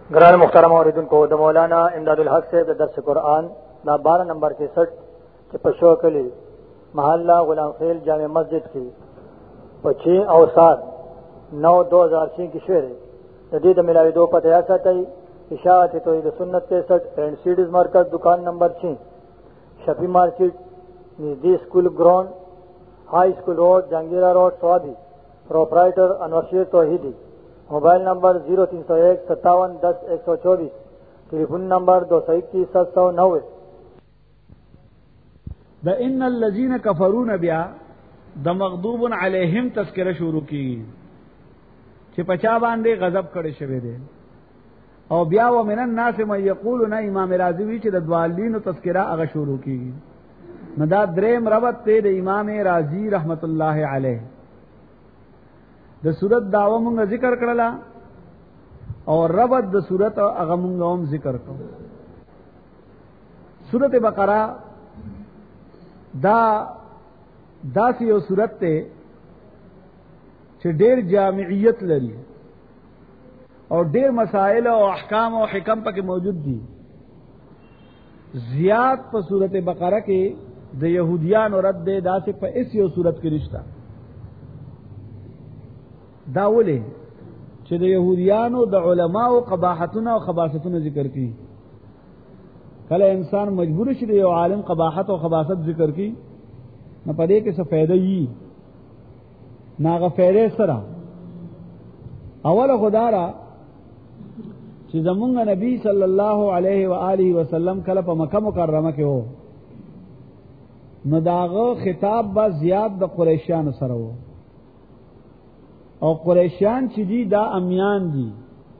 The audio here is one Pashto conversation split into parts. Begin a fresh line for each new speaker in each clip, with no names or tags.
گران محترم اوریدن کو د مولانا امداد الحق سے درس قرآن نا 12 نمبر 61 کے پشو کلی محلہ غلام خیل جامع مسجد کی 5 اور 7 9/2006 کی شعر جدید ملاوی دو پتہ ایسا تئی اشاعت توحید سنت 63 اینڈ سیڈز مرکز دکان نمبر 6 شفیع مارکیٹ نزدیک اسکول گراؤنڈ ہائی اسکول روڈ جہانگیرہ روڈ سوابی پروپرائٹر انور شیر توحیدی موبائل نمبر 03015710 ٹیلیفون نمبر 221
د ان الذين كفروا بیا د مغضوب علیہم تذکرہ شروع کی چې پچا باندې غضب کړي شوی دی او بیا و من الناس من یقول نا امام رازی وی چې د دوالین تذکرہ هغه شروع کی نو دا دریم ربط ته د امام رازی رحمت الله علیه د صورت داوا مونږ ذکر کړلا او ربط د صورت هغه مونږ هم ذکر کړو. سورۃ بقرہ داسی یو صورت ته چې ډېر جامعیت لري او ډېر مسائل او احکام او حکم پکې موجود دي. زیات په سورۃ بقرہ کې د يهوديانو رد ده داسې په اس یو صورت کې رښتا داوله چې د يهوديانو د علماو قباحتونه او خباثتونه ذکر کړي. کله انسان مجبور شي د یو عالم قباحت او خباثت ذکر کړي نه پدې کې څه فائدہ یي ناغه فائدې سره اوله خدارا چې زمونږ نبی صلی الله علیه و آله وسلم کله په مکه مکرمه کې وو نو داغه خطاب با زیات د قریشانو سره وو او قریشان چې دي دا امیان دي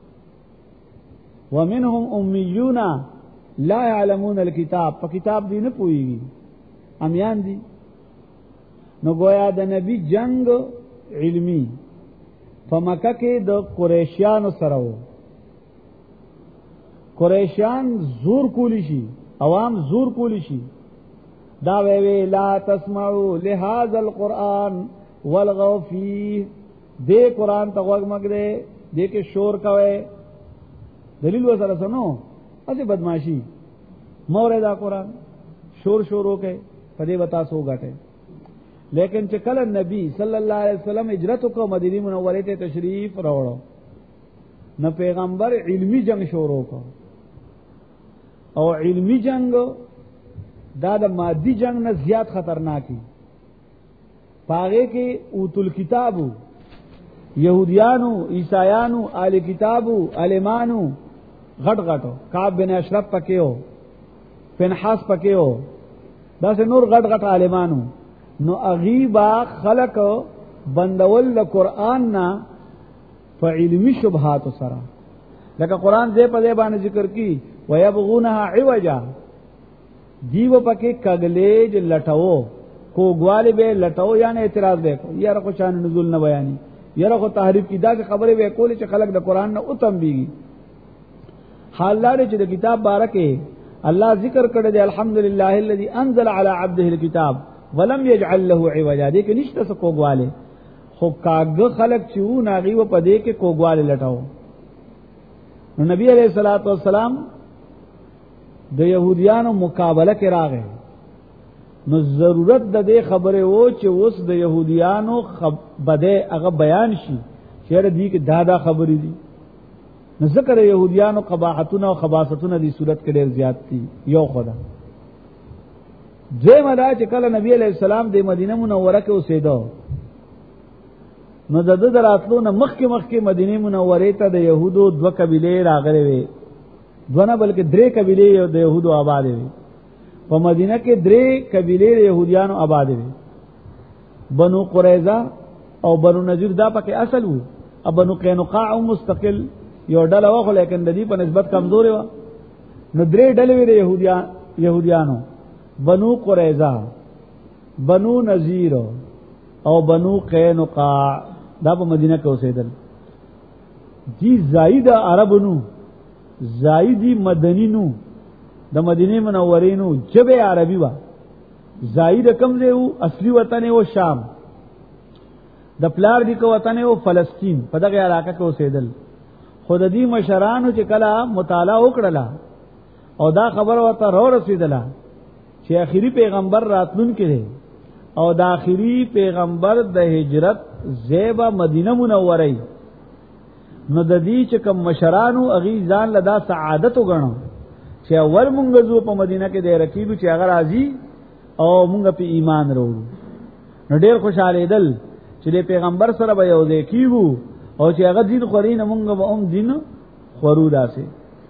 ومنهم امیون لا يعلمون الكتاب په کتاب دی نه پويږي امیان دي نو گویا د نبی جنگ علمی په مکه کې د قریشانو سره وو. قریشان زور کولی شي عوام زور کولی شي دا وی لا تسمعوا لهذا القرآن والغوا فيه دې قرآن ته وګ مګره دې کې شور کوي دلیل وسره سنو اسی بدمعشی مورے دا قرآن شور شورو کے پدے بتا سو گٹے لیکن چې کله نبی صلی الله علیه وسلم ہجرت کو مدینه منوره ته تشریف راوړو نو پیغمبر علمی جنگ شروع کو او علمی جنگ دا د مادی جنگ نه زیات خطرناکی پاغه کې اوتل کتابو یهودیانو عیسایانو اهل کتابو علمانو غټ غټو کعب بن اشرف پکېو پنحاس پکېو دا سه نور غټ غټ عالمانو نو اغیبا خلق بندول د قران نا فعلمی شبهات سره لکه قران دې په دې باندې ذکر کی ويبغونها عوجا دیو پکې کګلې ج لټاو کوګواله به لټاو یعنی اعتراض وکړو یاره کو شان نزول نه بیانې یاره کو تحریف کی دا خبره وکولې چې خلق د قران نه اوتم بیږي. حال لري چې د کتاب بارکه الله ذکر کړی دی الحمدلله الذي انزل على عبده الكتاب ولم يجعل له عوجا دې کې نشته څه کوګواله خو کاغه خلق چې و ناغي و پدې کې کوګواله لټاو. نو نبی علیہ الصلوۃ والسلام د يهوديانو مقابله کې راغی نو ضرورت د دې خبره وو چې اوس د يهوديانو بده هغه بیان شي چې دې کې دادا خبرې دي نو ذکر يهوديانو قباحتونه او خباثتونه دي صورت کې ډېر زیات دي. یو خدا دوی مدا چې کله نبی علیہ السلام د مدینه منوره کې اوسېدو نو د دراتلو نه مخکې مدینه منوره ته د يهودو دوه قبيله راغلي وي دونه بلکې درې قبيله د يهودو آباد وي په مدینه کې درې قبيله يهوديانو آباد وي بنو قریظه او بنو نذیر دا پکې اصل وو او بنو قینقاع مستقل یو ډله وخت لیکن د دې په نسبت کمزوري و نو درې ډلې وي د يهوديانو بنو قریظه بنو نذیر او بنو قینقاع دا په مدینه کې اوسېدل دي زائد عربونو زائدی مدنینو د مدینه منورینو جبه عربی وا زائد کم دی اصلي وطن او شام د پلار دی کو وطن او فلسطین په دغه علاقه کې اوسېدل خود دې مشرانو چې کله مطالعه وکړه او دا خبر ورته را رسیدله چې آخري پیغمبر راتلون کړي او د آخري پیغمبر د هجرت زیبا مدینه منوره نو د دې چې کوم مشرانو اغي ځان لدا سعادت وګڼو چې اول مونږ زو په مدینه کې د رکیبو چې هغه راځي او مونږ په ایمان وروړو نو ډېر خوشاله دل چې د پیغمبر سره به یو ځای کیږو او چې هغه دین خوري نه مونږ به هم دین خورو داسې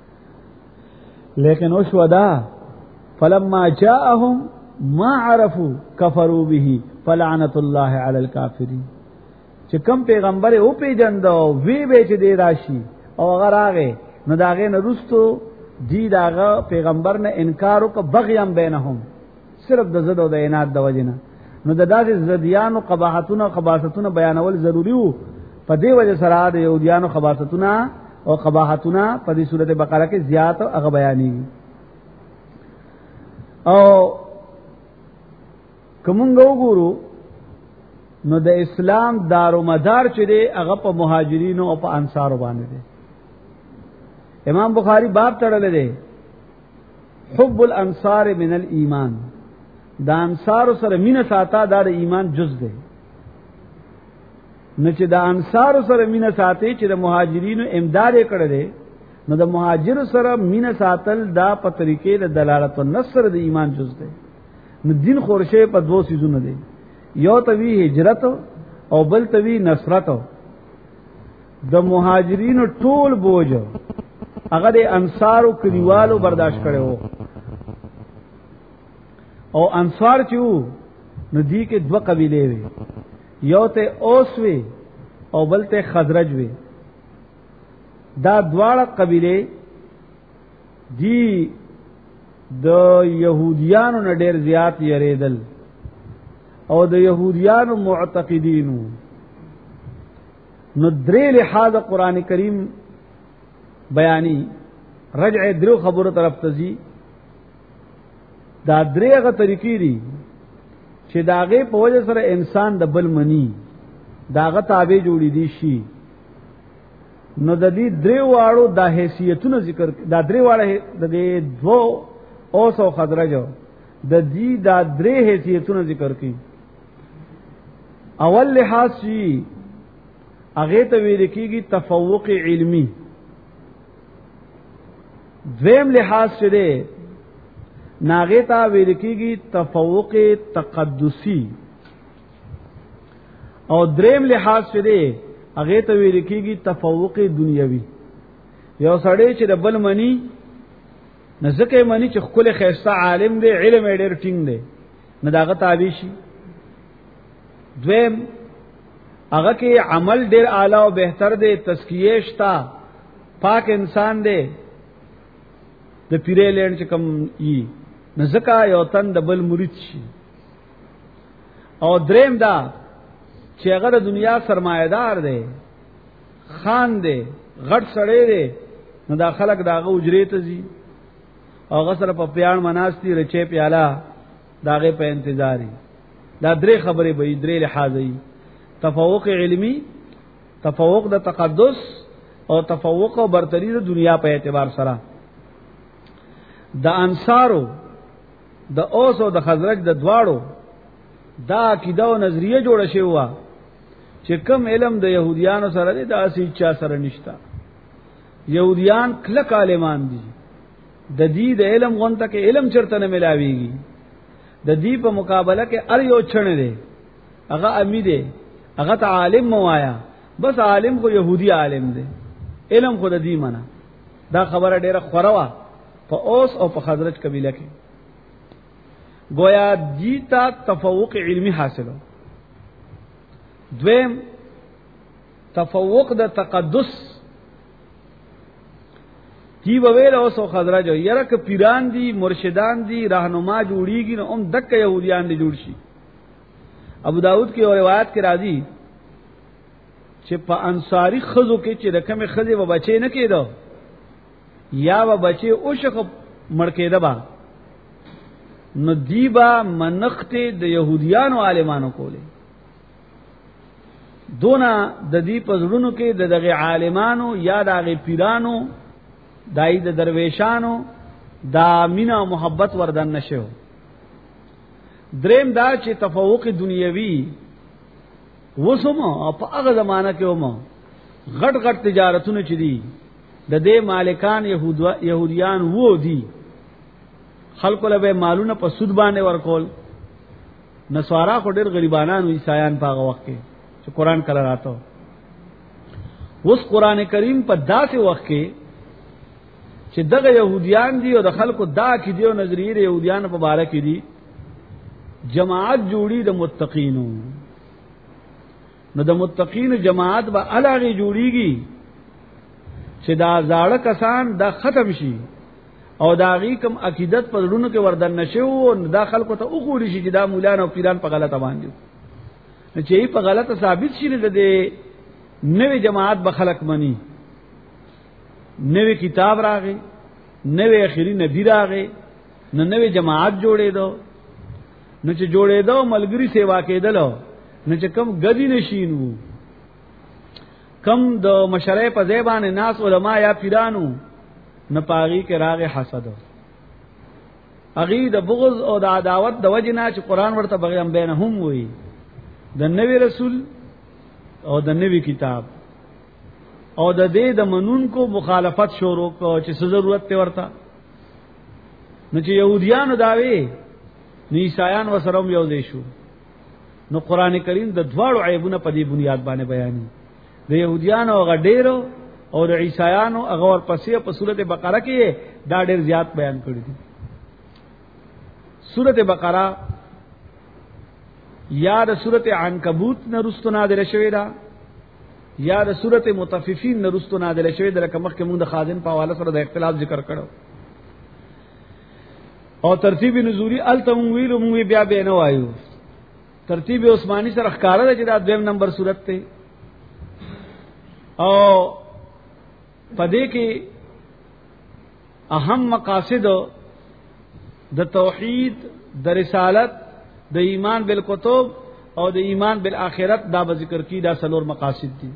لیکن او شو دا فلما جاءهم ما عرفوا كفروا به فلعنت الله على الكافرين چې کوم پیغمبر او پیجندو وی به چې دی راشي او هغه راغې نو داغه نه رستو دی داغه پیغمبر نه انکار وک بغیم بینهم صرف د زد او د عناد د وجنه نو د داسې زدیانو قباحتونو خباثتونو بیانول ضروری وو په دې وجه سره د یهودیانو خباثتونو او قباحتونو په دې سورته بقره کې زیات هغه بیانېږي او کومنګ وګورو نو د اسلام دارو مدار چې دی هغه په مهاجرینو او په انصارو باندې دی امام بخاری باب تړلې دی حب الانصار من الايمان د انصار سره مینه ساته د ایمان جز دی نو چې د انصار سره مینه ساتي چې د مهاجرینو امداد کړي دی نو د مهاجر سره مینه ساتل دا په طریقې د دلالت او نصر د ایمان جز دی نو دین خورشه په دوه سيزونه دی یو توی هجرت او بل توی نصرت د مهاجرینو ټول بوج هغه د انصارو کلیوالو برداشت کړو او انصار چې نو دی کې دوه قبیلې وي یو ته اوس وي او بل ته خزرج وي دا دواړه قبیلې دی د يهوديانو نه ډېر زیات یریدل او د يهوديانو معتقدینو نو درې لحاظ قران کریم بیانی رجع درو خبرو طرف تزي دا درېغه طریقې دي چې داغه په وجه سره انسان د بل منی داغه تابع جوړی دي شي نو د دې درې واړو د حیثیتونو ذکر دا درې واړه د دې دو اوس او خضرج د دې دا درې حیثیتونو ذکر کړي اول لحاظ شي هغه ته ویل کېږي تفوق علمی دویم لحاظ شته ناغه ته ویل کېږي تفوق تقدسی او دریم لحاظ شته هغه ته ویل کېږي تفوق دنیوي یو سړی چې د بل منی نزدکه منی چې خپل خیسته عالم دی علم ډېر ټینګ دی نه داغه تابع شي دویم هغه کې عمل ډېر اعلی او بهتر دی تزکیه شتا پاک انسان دی د پیره لین چې کوم ای نزدکه یو تن د بل مرید شي او دریم دا چې هغه د دنیا سرمایدار دی خان دی غټ سړی دی نو دا خلک داغه اجرې ته زی او غسر په پیان مناستی رچې پیاله داغه په انتظاری دا درې خبرې به درې لحاظي تفوق علمی تفوق د تقدس او تفوق او برتری د دنیا په اعتبار سره د انصارو د اوس او د خزرج د دواړو دا عقیده او نظریه جوړه شوی و چې کم علم د يهوديانو سره دی دا اسی چا سره نشتا يهوديان کلک عالمان دي د دې د علم غونته کې علم چرته نه ملاويږي د دې په مقابله کې ار یو چنه دی هغه امید دی هغه ته عالم موایا بس عالم خو يهودي عالم دی علم خو د دې منه دا خبره ډیره خوروا په اوس او په خزرج قبیله کې گویا جیتا تفوق علمی حاصلو دویم تفوق د تقدس کی وویل اوس او خضرج یره ک پیران دي مرشدان دي راهنما جوړیږي نو هم دک يهوديان دي جوړ شي ابو داود کې روایت کې راځي چې په انصاری خزو کې چې رقم خزه و بچي نه کېدو یا و بچي او شخ مړ کېده با نو دیبا منخت د يهوديانو عالمانو کوله دونا د دې پزړونو کې د دغه عالمانو یا دغه پیرانو دای د درویشانو دا مینا محبت وردن نشو. دریم دا چې تفوق دنیوي وسمو په هغه زمانہ کې ومو غټ غټ تجارتونه چي دي د دې مالکان يهوديان وو دي خلکو له مالونه په سود باندې ورکول. نسوارا خو ډېر غریبانو عیسایان په هغه وخت کې چې قران کله راته اوس قران کریم په داسې وخت کې چې دغه يهوديان دي او د خلکو دا کې دي او نظریه يهوديان په باره کې دي جماعت جوړي د متقینو. نو د متقین جماعت به الګي جوړيږي چې دا زاړه کسان دا ختم شي او دا غي کوم عقیدت پر ورونو کې وردن نشو او دا خلکو ته وګوري شي چې دا مولانا او پیران په غلطه باندې نه چې په غلطه ثابت شي نه د نوې جماعت به خلق مني. نوې کتاب راغی نوې اخیری نبی راغی نو نوې جماعت جوړې دو نو چې جوړې دو ملګری سیوا کېدلو نو چې کم غدی نشینو کم د مشرع په زبان ناس علما یا پیرانو نه پاغي کې راغ حسد اغي د بغض او د عداوت د وجنه چې قران ورته بغیم بینهم وي د نوی رسول او د نوی کتاب او د دې د منون کو مخالفت شروع کو چې ضرورت ته ورته نو چې يهوديان داوي نو عیسایان وسره یو ځای شو. نو قران کریم د دواړو عیبونه په دې بنیاد باندې بیانوي د يهوديانو غډېرو او د عیسایانو هغه ورپسې په سورته بقره کې دا ډېر زیات بیان کړی دي. سورته بقره یا د سورته عنکبوت نه رستو نازله شوې ده یا د سورته مطففین نه رستو نازله شوې ده. لکه مخکې موږ د خازن په حواله سره د اختلاف ذکر کړو او ترتیب نزولی التم ویلو موږ بیا به نه وایو. ترتیب عثماني سره ښکارا ده چې دا 2 نمبر سورته ته او پدې کې اهم مقاصد د توحید د رسالت د ایمان بالکتب او د ایمان بالآخرت دا به ذکر کی. دا څلور مقاصد دي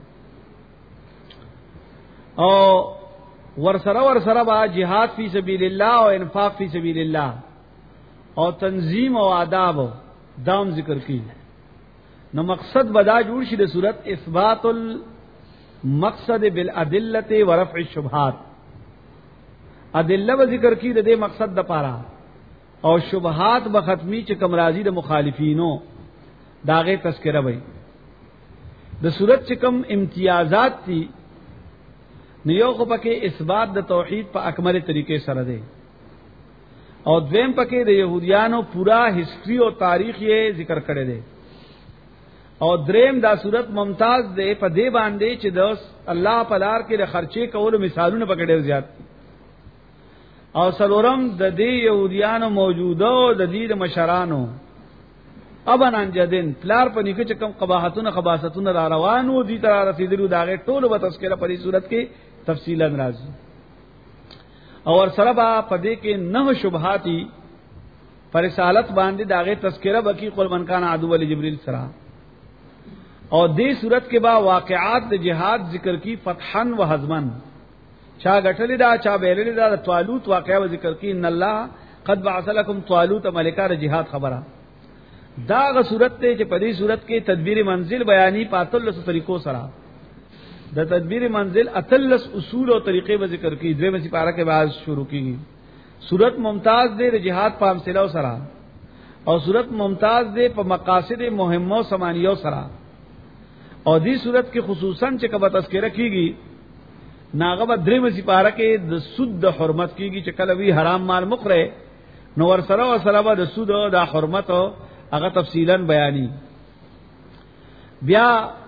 او ورسره با جهاد فی سبیل الله او انفاق فی سبیل الله او تنظیم او آداب دام ذکر کی. نو مقصد بدا جوړ شي د صورت اثبات المقصد بالادله ورفع الشبهات. ادله به ذکر کی د دې مقصد د پاره او شبهات به ختمی چې کم راضی د مخالفینو داغه تذکرہ وای. د صورت چې کم امتیازات دي نیو خو پکې اثبات د توحید په اکمل طریقې سره دی او دویم پکې د يهوديانو پورا هسټری او تاریخ یې ذکر کړی دی او دریم دا صورت ممتاز دی په دې باندې چې د الله په لار کې د خرچې کولو مثالونه پکې ډېر زیات دي او سلورم د دې يهوديانو موجوده او د دې مشرانو ابن انجدن پلار په نیکه چې کوم قباحتونه خباستونه را روانو دي تر رسیدلو داغه ټول به تذکرہ په دې صورت کې تفصیلا راځي او سره با پدې کې نه شبهاتی پر رسالت باندې داغه تذکرہ بکی قل من کان عدو لجبريل سره او دې صورت کې با واقعات د جهاد ذکر کی فتحن و حزمن چا غټلې دا چا بیللې دا طالوت واقعا ذکر کی ان الله قد بعث لكم طالوت ملکا د جهاد خبره. دا غ صورت ته چې په دې صورت کې تدبیر منزل بیانی پاتلس طریقو سره د تدبیر منزل اتلس اصول او طریقې به ذکر کی. دوی مې پارا کې باز شروع کیږي. صورت ممتاز دی د جهاد په امثله سره او صورت ممتاز دی په مقاصد مهمه سمانیو سره او دې صورت کې خصوصا چې کبه تذکرہ کیږي ناغه به درې مې پارا کې د سود د حرمت کیږي چې کله وی حرام مال مخره نو ور سره او سره به د سود او د حرمت هغه تفصیلا بیانی. بیا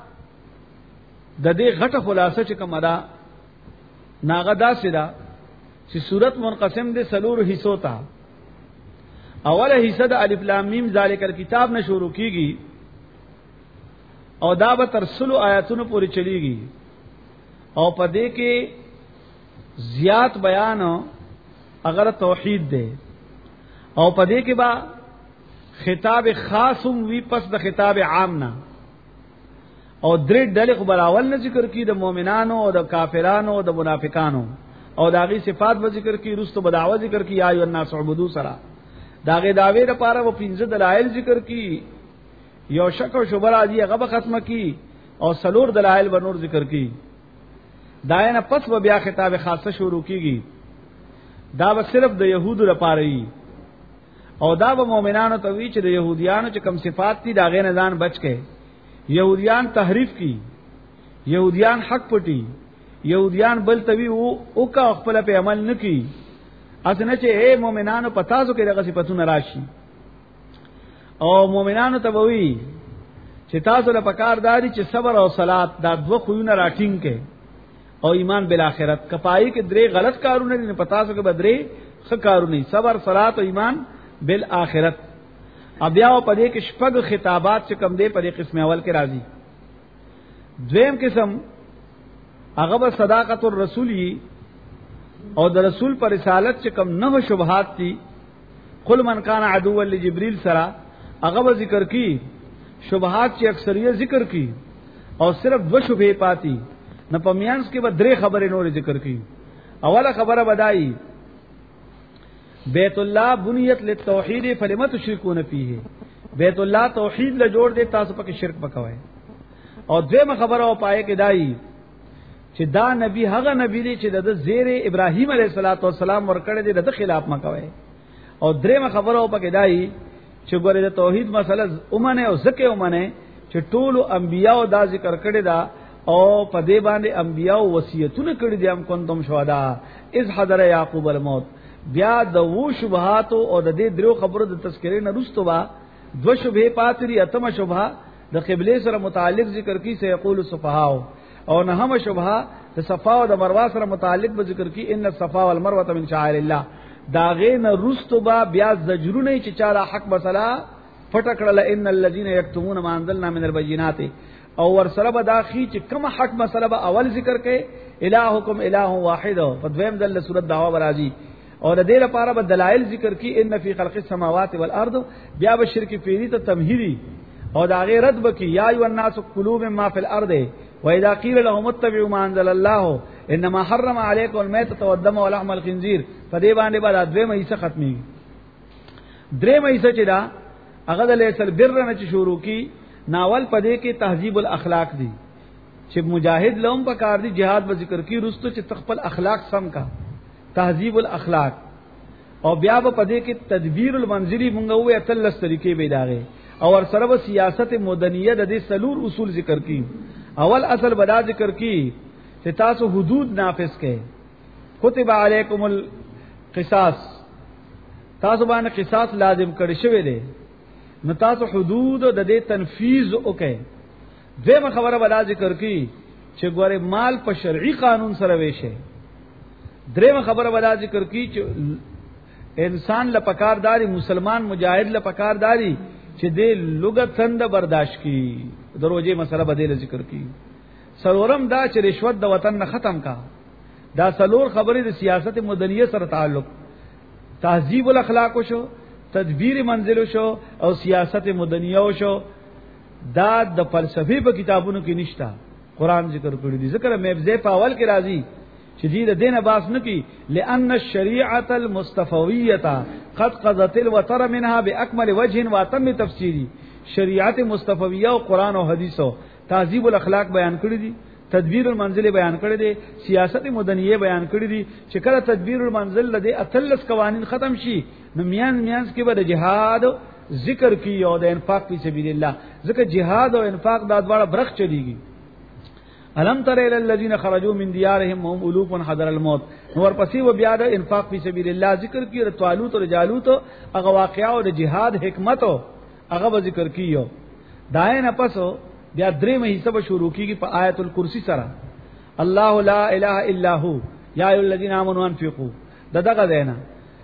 د دې غټه خلاصه چې کومه ده ناغه داسې ده چې صورت منقسم دي سلور حصو ته. اوله حصہ د الف لام میم ذالک الکتاب نه شروع کیږي او دا به تر 100 آیاتونو پورې چلیږي او په دې کې زیات بیان اگر توحید ده او په دې کې با خطاب خاصم وی پس د خطاب عام نه او درې ډلې خو براول نه ذکر کی د مؤمنانو او د کافرانو او د منافقانو او داغي صفات به ذکر کی رستو بدعوه ذکر کی یا ایو الناس عبدو سرا داغه داوی لپاره و 15 دلایل ذکر کی یو شک او شبهه راځي هغه به ختمه کی او سلور دلایل به نور ذکر کی داینه پس به بیا خطاب خاصه شروع کیږي دا به صرف د يهودو لپاره وي او دا به مؤمنانو ته وی چې د يهوديانو چې کم صفات دي داغه نه ځان بچ کې يهوديان تحریف کی يهوديان حق پټي يهوديان بل توی او کا خپل په عمل نکي اسنه چې اے مؤمنانو پتاسو کې دغه صفاتونه راشي او مؤمنانو ته وی چې تاسو له پکار داري چې صبر او صلات دا دوه خوونه راټینګ کې او ایمان بالآخرت کپای کې درې غلط کارونه نه پتاسو کې بدري ښه کارونه صبر صلات او ایمان بالآخرت بیا په دې کې شپږ خطابات چې کم دي په دې قسم اول کې راځي دویم قسم هغه به صداقت الرسولی او د رسول پر رسالت چې کم نه شبهات دي قل من کان عدو لجبريل سرا هغه به ذکر کی شبهات چې اکثریت ذکر کی او صرف دو شبهه پاتی نه پمیانس کې به درې خبرې نور ذکر کی اوله خبره بدایي بیت الله بنیت للتوحید فلم تشركون فيه بیت الله توحید له جوړ دې تاسو پکې شرک وکوي او دویمه خبره او پای کې دای چې دا نبی هغه نبی دی چې د زیر ابراهیم علیه السلام ورکړی دی د خلاف مکوي او دریمه خبره او پکې دای چې ګوره د توحید مسله اومنه او زکه اومنه چې ټول انبیاء دا ذکر کړی دا او په دې باندې انبیاء وصیتونه کړی دي هم کوم شهدا اذ حضر یعقوب الموت بیا د وو شبهات او د دې درو خبرو د تذکرې نه رستو با دو شبهه پاتري اتمه شبهه د قبله سره متعلق ذکر کی سه یقول الصفهاء او نه هم شبهه د صفا او د مروه سره متعلق به ذکر کی ان الصفا والمروه من شعائر الله داغه نه رستو با بیا زجرونه چې چاله حق مسله فټکړل ان الذين يكتمون ما انزلنا من البينات او ور سره به داخی چې کوم حق مسله به اول ذکر کړي الہکم الہ واحد په دویم دل سورۃ دعوا برازي اور دې لپاره به دلایل ذکر کی ان فی خلق السماوات والارض بیا به شرک پیری ته تمهیدی او دا غیر رد بکی یا ایو الناس قلوب ما فی الارض واذا قیل لهم اتبعوا ما انزل الله انما حرم علیکم المیتة والدم ولحم الخنزیر فدې باندې بعد دوه مېسه ختمي درې مېسه چې دا هغه د لیسل بر نه چې شروع کی ناول پدې کې تهذیب الاخلاق دی چې مجاهد لهم په کار دی jihad به ذکر کی رستو چې تخپل اخلاق سم کا تهذیب الاخلاق او بیا په پدې کې تدبیر المنزلی مونږ وې اتلس طریقې به داغه او ور سره سیاست مدنیه د دې سلور اصول ذکر کی اول اصل بدا ذکر کی چې تاسو حدود نافذ کړئ کتب علیکم القصاص تاسو باندې قصاص لازم کړی شوی دی نو تاسو حدود د دې تنفیذ وکړئ دغه خبره بدا ذکر کی چې ګوره مال په شرعي قانون سره ویشه درېمه خبره بدا ذکر کی چې انسان لپکارداري مسلمان مجاهد لپکارداري چې دې لغت څنګه برداشت کی دروځي مسله بدله ذکر کی سلورم دا چې رشوت د وطن نه ختم کا دا سلور خبرې د سیاست مدنیه سره تعلق تهذیب الاخلاق شو تدبیر منزل شو او سیاست مدنیه شو دا د فلسفي په کتابونو کې نشتا قران ذکر کړی دي ذکر مبزه په اول کې راځي چې دې دینه باس نه کی لئن الشریعه المصطفویه قد قضت الوتر منها باكمل وجه واتم تفسیری شریعت مصطفویه او قران او حدیثو تهذیب الاخلاق بیان کړی دي تدبیر المنزل بیان کړی دي سیاست مدنیه بیان کړی دي چې کله تدبیر المنزل لدی اتلس قوانین ختم شي نو میانس کې به د جهاد ذکر کی او د انفاق فی سبیل الله ځکه جهاد او انفاق دا دواړه برخ چلیږي الم تر الى الذين خرجوا من ديارهم وهم الوف حذر الموت نور پسې و بیا د انفاق فی سبیل الله ذکر کی او طالوت او جالوت هغه واقعا او د جهاد حکمت هغه ذکر کیو دای نه پسو بیا درې مې حساب شروع کیږي په آیت الکرسی سره الله لا اله الا هو یا ایه الذین آمنوا انفقوا دغه دینا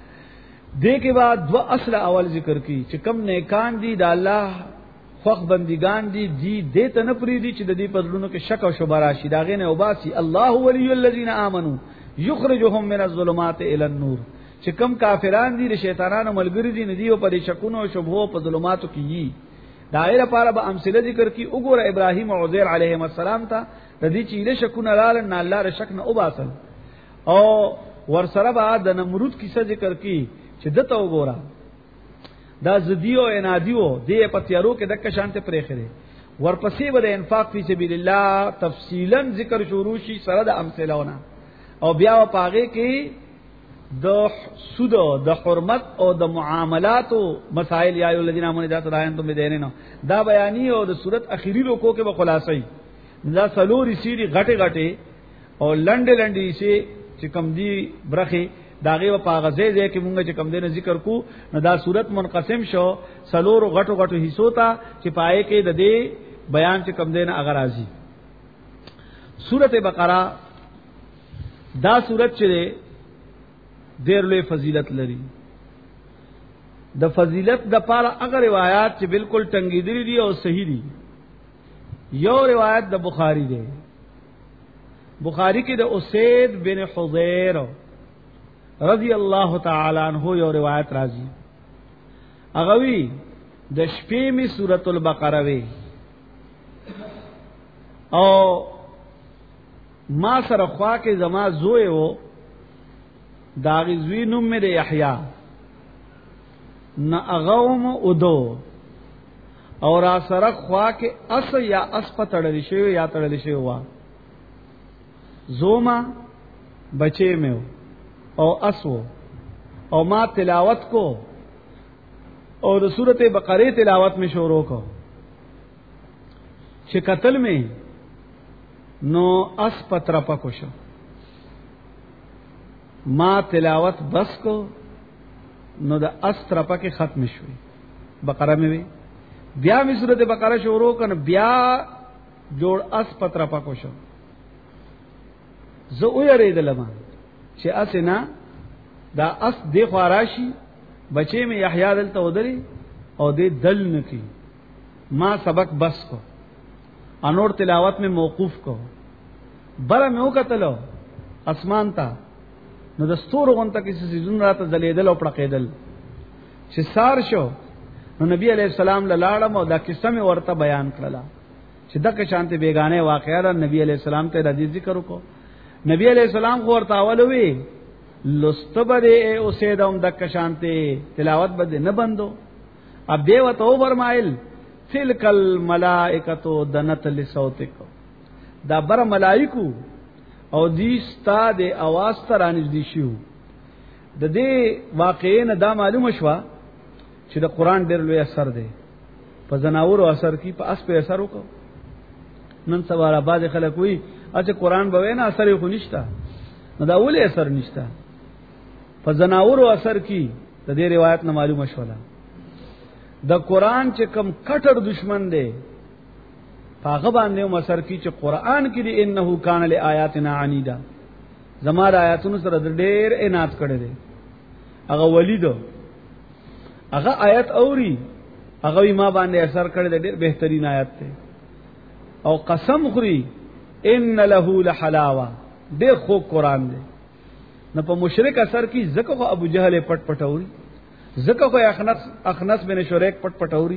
دې کې بعد دو اصل اول ذکر کی چې کم نیکان دي د الله خوخ بندگان دي دې ته نه پری دي چې د دې پدلونو کې شک او شبهه راشي دا غنه او باسي الله ولی الذین آمنوا یخرجهم من الظلمات الى النور چې کم کافران دي د شیطانانو ملګری دي ندي او په شکونو او شبهو په ظلماتو کې دایره لپاره به امثله ذکر کی وګوره ابراهیم او عزیر علیهم السلام ته د دې چې له شکونه لال نه الله ر شک نه وباسل او ورسره بعد د نمرود کیسه ذکر کی چې دته وګوره دا زدیو انادیو دې پتیارو کې د کشانته پرې خره ورپسې به د انفاق فی سبیل الله تفصیلا ذکر شروع شي سره د امثلهونه او بیا پاغه کې د سود د حرمت او د معاملات او مسائل یا الذین آمنوا اذا تداینتم بدین دا بیانی او د صورت اخیری رکو کې به خلاصي دا سلوري سیری غټه غټه او لنډه لنډه شي چې کم دی برخه داغه په غزه ځای کې مونږ چې کم دینه ذکر کو نو دا صورت منقسم شو سلور غټو غټو حصو ته چې پائے کې د دې بیان چې کم دینه اگر راځي سورته بقره دا صورت چې ډېر لوی فضیلت لري د فضیلت د پاره هغه روایت چې بالکل ټنګېدلې دي او صحیح دي یو روایت د بخاری دی بخاری کې د اسید بن حضیر رضی الله تعالی عنہ یو روایت راځي هغه وی د شپې می سورۃ البقره وی او ما سره خوا کې زما زوی وو داغی زوی نوم می د یحیی نا اغوم ادو او را سره خوا کې اس یا اس پتړل شي یا تړل شي وا زوما بچې مې او اسو او ما تلاوت کو او د سورته بقره تلاوت میں شروع کو چې قتل میں نو اس پتر پکوشو ما تلاوت بس کو نو د اس ترپا کې ختم شوی بقره میں بیا می سورته بقره شروع کن بیا جوړ اس پتر پکوشو زه ویریدلم چې اسنا دا اس دی خاراشی بچے میں یحیی دلته ودری او دې دل نکی ما سبق بس کو انور تلاوت میں موقوف کو بره مې وکتلو اسمان ته نو د ستورو غونته کې سيزون راته زلیدل او پړقېدل چې سار شو نو نبی علیہ السلام لاړم او دا قصه مې ورته بیان کړله چې دغه شانته بیگانه واقعا را نبی علیہ السلام ته د دې ذکر وکړو نبی علیہ السلام کو ورته اولوي لستبره اوسیدم دغه شانته تلاوت بده نه بندو اب دیو تو فرمایل تلکل ملائکتو دنت لصوتک دا بر ملائکو او دیستا د اواز تر انځدي شو د دې واقعین دا معلومه شو چې د قران ډېر لوی اثر دی په زناور اثر کی په اس په اثر وکړو نن سوال بعد خلک وی اته قران به نه اثر خو نشتا نو دا ولې اثر نشتا په زناور اثر کی د دې روایت نه معلومه شولا د قران چې کم کټر دشمن دی هغه باندې مسر کی چې قران کې دی انه کان لآیاتنا عنیدا زماره آیاتونو سره ډېر عنایت کړی دی هغه ولیدو هغه آیت اوري هغه ما باندې اثر کړی دی ډېر بهترین آیت دی او قسم خوري ان له لحلاوه ډېر خوب قران دی نه په مشرک اثر کی زکه خو ابو جهل پټ پټوري زکه خو اخنس بن شریک پټ پټوري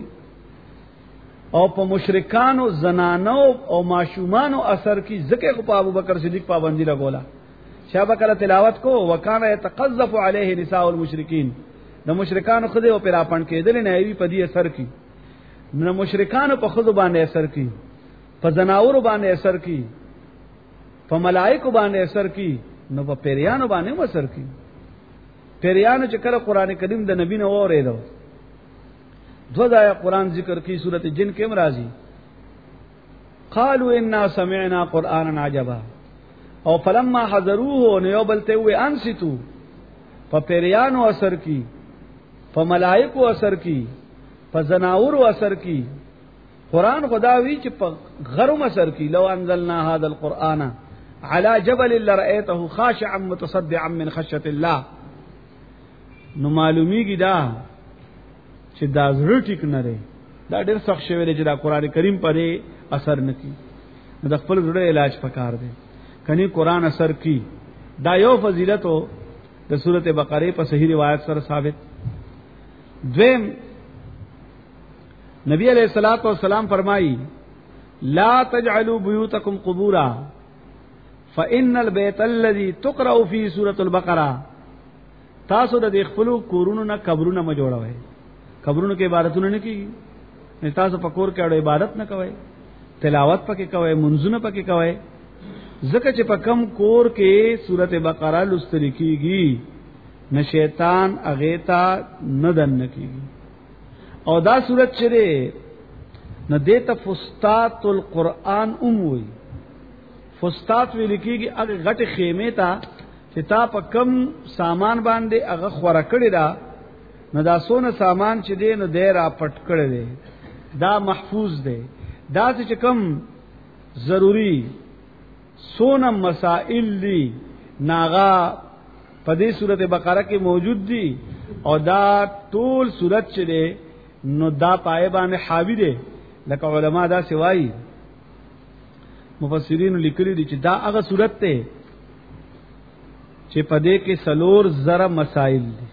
او په مشرکانو زنانو او ماشومانو اثر کی زکه خو په ابو بکر صدیق پابندی لګولا شابه کله تلاوت کو وکانه يتقذف عليه نساء المشرکین د مشرکانو خدای او پیراپن کېدل نه وی په دې اثر کی نه مشرکانو په خود باندې اثر کی په زناور باندې اثر کی په ملائکه باندې اثر کی نو په پیریانو باندې اثر کی پیریانو چې کله قران کریم د نبی نو اوریدو دو ځای قران ذکر کی سورته جن کې مرাজি قالوا انا سمعنا قرانا عجبا او فلما حضروه نيوبلته وي انستو په پیریانو اثر کی په ملائکه اثر کی په زناور اثر کی قران خداوی چې په غرم اثر کی لو انزلنا هذا القران على جبل لرأيته خاشعا متصدعا من خشيه الله نو معلومیږي دا چې دا زړه ټیک نه دی دا ډېر سخت شوی دی چې دا قران کریم پرې اثر نکي نو د خپل زړه علاج پکار دی کني قران اثر کی دا یو فضیلت د سورته بقره په صحیح روایت سره ثابت دویم نبی علیہ الصلوۃ والسلام فرمائی لا تجعلوا بيوتكم قبورا فإن البيت الذي تقرأ فيه سورة البقرة. تاسو د خپلو کورونو نه قبرونه ما جوړوي. قبرونو کې عبادتونه نه کیږي. نه تاسو په کور کې اړو عبادت نه کوئ. تلاوت پکې کوئ، منځونه پکې کوئ. ځکه چې په کم کور کې سورة بقره لوستل کیږي نه شیطان هغه ته نه دن کیږي. او دا سورۃ چره نه دیتا فستات القرآن وی. فستات وی لیکيږي هغه غټه خیمه ته چې تا په کم سامان باندې هغه خورا کړی دا نو دا سونه سامان چې دی نو دی را پټ کړی دی، دا محفوظ دی. دا چې کم ضروری سونه مسائل دی ناغا په دې سورۃ بقره کې موجود دي او دا ټول سورۃ چې دی نو دا پای باندې حاوی دی. لکه علما دا سوای مفسرین لیکلي دي چې دا هغه سورۃ ته چې پدې کې سلور زره مسائل دي،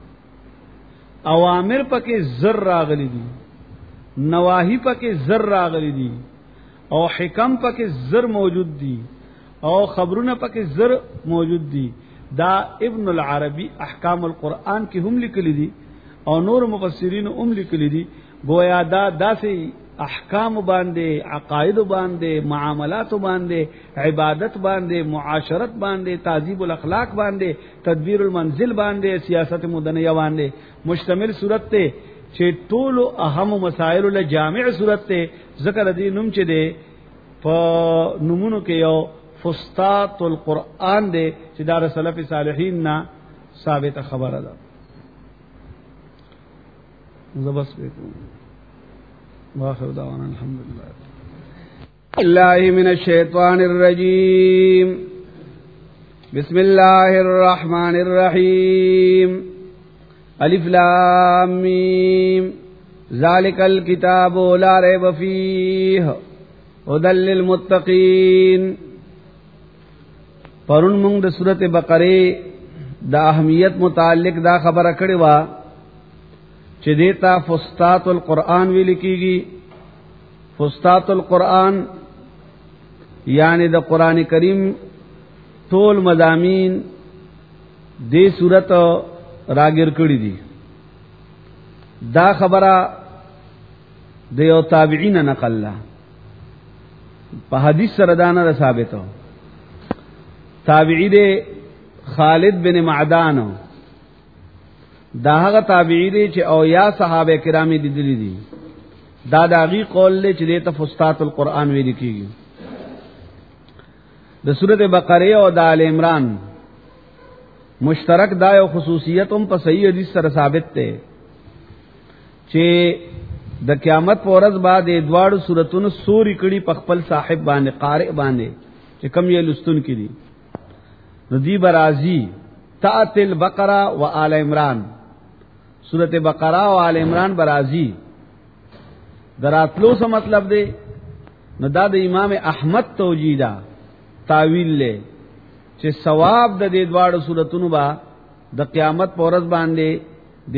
اوامر پکې زر راغلي دي، نواهی پکې زر راغلي دي، او حکم پکې زر موجود دي، او خبرونه پکې زر موجود دي. دا ابن العربی احکام القرآن کې هم لیکلي دي او نور مفسرین هم لیکلي دي. گویا دا داسې احکام باندې، عقاید باندې، معاملات باندې، عبادت باندې، معاشرت باندې، تهذیب الاخلاق باندې، تدبیر المنزل باندې، سیاست مدنیه باندې مشتمل صورت ته چې ټول اهم مسائل له جامع صورت ته ذکر دي. نوم چې دی په نمونو کې یو فستات القرآن دی چې دا سلف صالحین نا ثابت خبره ده. زبس بكم واخر دعوانا الحمد لله. الله من الشيطان الرجيم. بسم الله الرحمن الرحيم. الف لام میم. ذلك الكتاب لا ريب فيه هدى للمتقين. پرون موږ د سورته بقره د اهمیت متعلق دا خبره کړې و چې دیتا فستات القرآن ویل کیږي. فستات القرآن یعنی د قران کریم ټول مضامین دې صورت راګر کړی دي. دا خبره د یو تابعین نقل لا په حدیث سره دا نه ثابته. تابعی دې خالد بن معدان دا هغه تابعی دی چې او یا صحابه کرام دي دي دي دا داغي قول له چې د تفسیرات القرآن ویل کیږي. د سورته بقره او د آل عمران مشترک دا یو خصوصیت هم په صحیح حدیث سره ثابت ده چې د قیامت پر ورځ بعد د دواړو سوراتونو سوري کړي په خپل صاحب باندې قارئ باندې چې کم یې لستون کړي نو دی برازي تأت البقره و آل عمران. سورۃ بقره او آل عمران برازي دراتلو څه مطلب دی نو دا د امام احمد توجیدا تاویل له چې ثواب د دې دواړو سوراتونو با د قیامت پر ورځ باندې د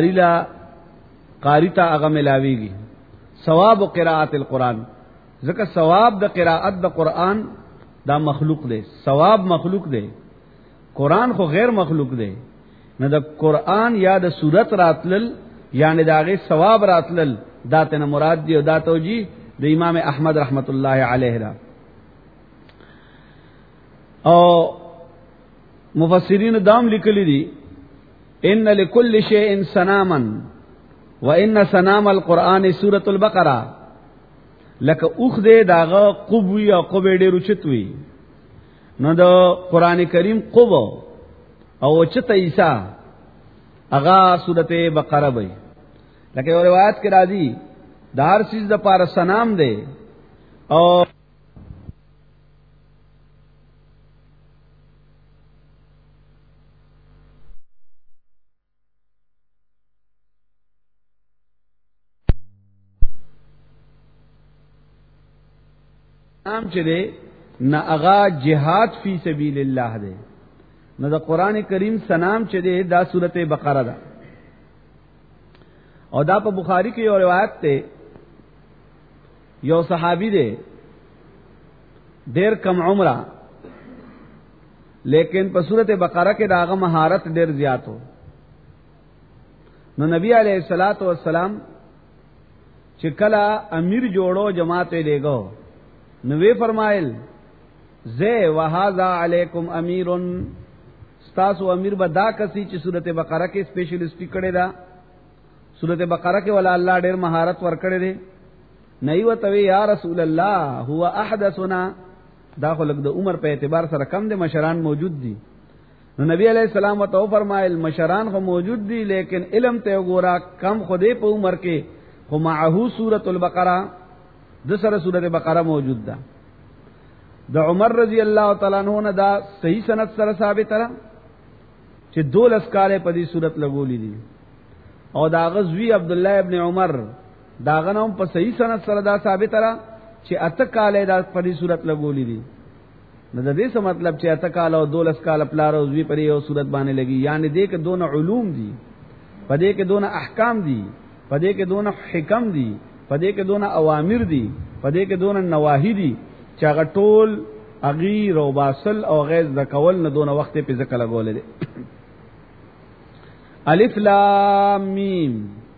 قاری ته هغه ملاويږي. ثواب قراءت القرآن ځکه ثواب د قراءت د قرآن دا مخلوق دی، ثواب مخلوق دی، قرآن خو غیر مخلوق دی. نه د قرآن یا د سورت راتلل یعنی داغه ثواب راتلل دا ته مراد دی او دا توجیه د امام احمد رحمت الله علیه را. او مفسرین دام لیکلی دي ان لكل شيء سناما وان سنام القرآن سورۃ البقره. لکه اوخ دې داغه قبوی او قبې ډېر چتوي نو د قران کریم قب او چته عیسی اغا سورته بقره وای. لکه یو روایت کې راځي د هر چیز د پاره سنام دی او نام چې دی نه اغا جهاد فی سبیل الله دی نو د قران کریم سنام چې دی دا سورته بقره ده. او دا په بخاری کې یو روایت ته یو صحابی دے ډیر کم عمره لیکن په سورۃ بقرہ کې داغه مهارت ډیر زیات ہو. نو نبی علیہ الصلات والسلام چې کله امیر جوړو جماعت لګو نو وی فرمایل زه وهذا علیکم امیر، تاسو امیر به دا کسي چې سورۃ بقرہ کې سپیشلیسټی کړي دا، سورۃ بقرہ کې ولا الله ډیر مهارت ورکړي دي. نه وتوی یا رسول الله هو احدثنا، دا خلق د عمر په اعتبار سره کم دي، مشران موجود دي. نو نبی علیہ السلام تو فرمایل مشران خو موجود دي لیکن علم ته وګورا کم خوده په عمر کې خو معه سورۃ البقرہ، د سره سورۃ بقرہ موجود ده. د عمر رضی الله تعالی عنہ نه دا صحیح سند سره ثابت را چې 12 کاله په دې صورت لګولې دي، او دا غزوی عبد الله ابن عمر دا غنوم په صحیح سند سره دا ثابت را چې 8 کاله دا په دې صورت لګولې دي. نو د دې څه مطلب چې 8 کاله او 12 کاله پلار او زوی په یو صورت باندې لګي، یعنی دې کې دونه علوم دي، په دې کې دونه احکام دي، په دې کې دونه حکم دي، په دې کې دونه اوامر دي، په دې کې دونه نواهی دي چې هغه ټول اغیر او باصل او غیظ د کول نه دونه وخت په ذکر لګولې دي. الف لام میم،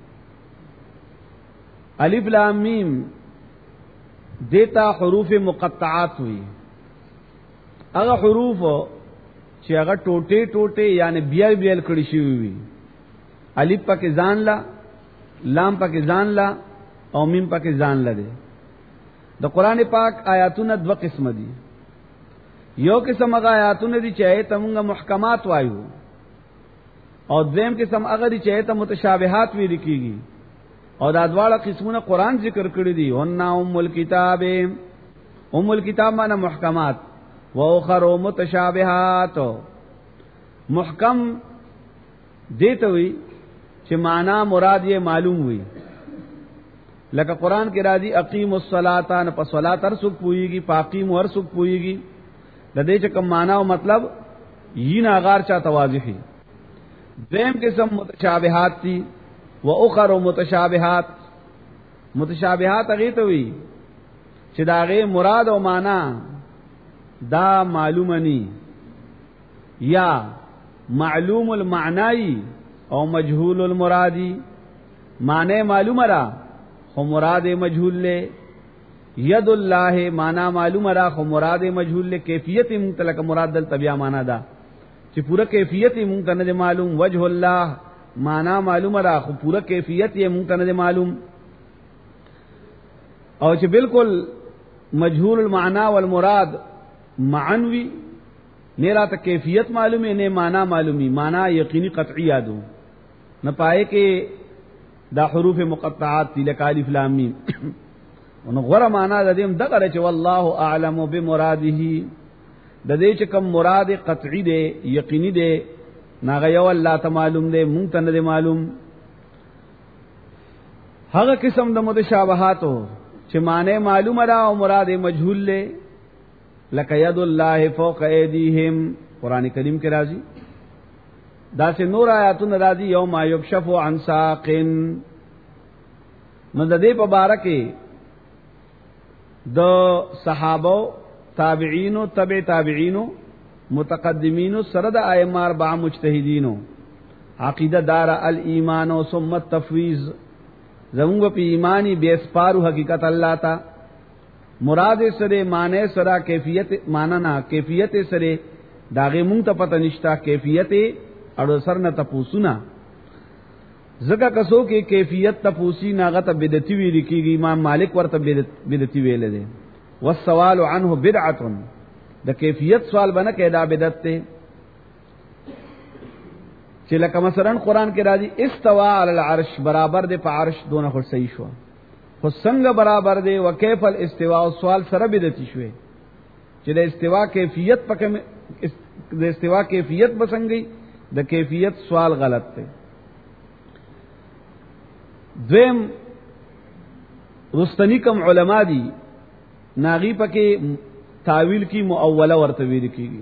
الف لام میم دیتا حروف مقطعات ہوئی. هغه حروف چې هغه ټوټه ټوټه یعنی بیل بیل کړي شوی وي، الف پکې ځان لا، لام پکې ځان لا، او میم پکې ځان لا دي. د قران پاک آیاتونه دو قسم دي. یو قسم هغه آیاتونه دي چې ایت موږ محکمات وایو، او دویم قسم هغه دي چې ایت متشابهات ویل کیږي. او دا دواړه قسمونه قران ذکر کړی دي. ان ام الکتاب، ام الکتاب معنی محکمات، و اخر متشابهات. محکم دیته وي چې معنا مراد یې معلوم وي، لکه قران کې راځي اقیم الصلاۃ، نه په صلات هر څوک پويږي، پاقیم هر څوک پويږي، د دې چې کوم معنا او مطلب یې نه غار چا توازیحي. دیم قسم متشابهات دي، و اخر متشابهات. متشابهات هغه ته وي چې داغه مراد او معنا دا معلومه ني، یا معلوم المعنی او مجهول المرادی، معنی معلومه را خو مراد مجهول له. ید الله معنا معلومه را خو مراد مجهول له. کیفیت مطلق مراد دل تبیا معنا دا چې پورا کیفیت مونږ ته نه معلوم. وجه الله معنا معلومه را خو پورا کیفیت یې مونږ ته نه معلوم. او چې بالکل مجهول المعنى والمراد معنوي نه راته کیفیت معلومه نه معنا معلومي، معنا یقینی قطعی یادو نه پائے کې دا حروف مقطعات دي لکه الف لام میم. نو غره معنا د دې دغه چې والله اعلم بمراده، د دې چې کوم مراد قطعی دی یقینی دی ناغه یو الله ته معلوم دی، مونږ ته نه معلوم. هغه قسم د متشابهاتو چې معنی معلومه را او مراد مجهول له، لکه ید الله فوق ایدیهم قران کریم کې راځي. دا سه نور آیاتونه راځي یوم یکشف عن ساق. نو د دې په باره کې د صحابه، تابعین او تبع تابعین، متقدمین سره د ائمه اربع مجتهدین، عقیده دار الایمان او ثم التفویض، زموږ په ایمانی به سپارو حقیقت الله تا. مراد سره معنی سره کیفیت معنا نه، کیفیت سره داغه مونږ ته پته نشتا، کیفیت اړو سر نه تپوسونه. زکه کسو کې کیفیت تپوسی ناغه ته بدعتي ویل کیږي. امام مالک ورته بدعتي ویل دي. والسوال عنه بدعه، د کیفیت سوال بنه کې دا بدعت ته. چې لکه مثلا قران کې راځي استوا علی العرش، برابر دی په عرش، دونه خو صحیح شو. خو څنګه برابر دی وکيف الاستواء، سوال سره بدعتي شوی چې د استوا کیفیت پکې، د استوا کیفیت بسنګي، د کیفیت سوال غلط دی. دویم رستنی کم علما دي ناغي پکې تاویل کی مؤوله ورته ویل کیږي.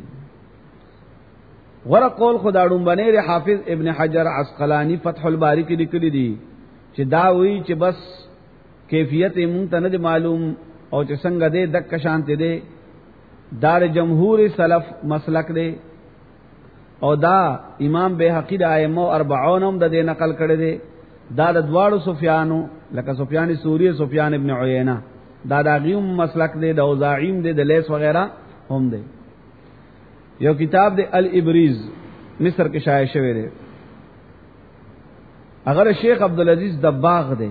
ورق قول خداړم باندې حافظ ابن حجر عسقلانی فتح الباری کې لیکلي دي چې دا وی چې بس کیفیت مونږ ته نه معلوم او چې څنګه دې دک شانته دې دار جمهور سلف مسلک دې او دا امام بیهقی د ائمه 40 هم د دې نقل کړي دي دا د دواړو سفیانو لکه سفیان ثوری سفیان ابن عیینه دا غیوم مسلک دې د اوزاعیم دې د لیث وغیرہ هم دې یو کتاب دې الابریز مصر کې شایع شوی دی اگر شیخ عبدالعزیز دباغ دے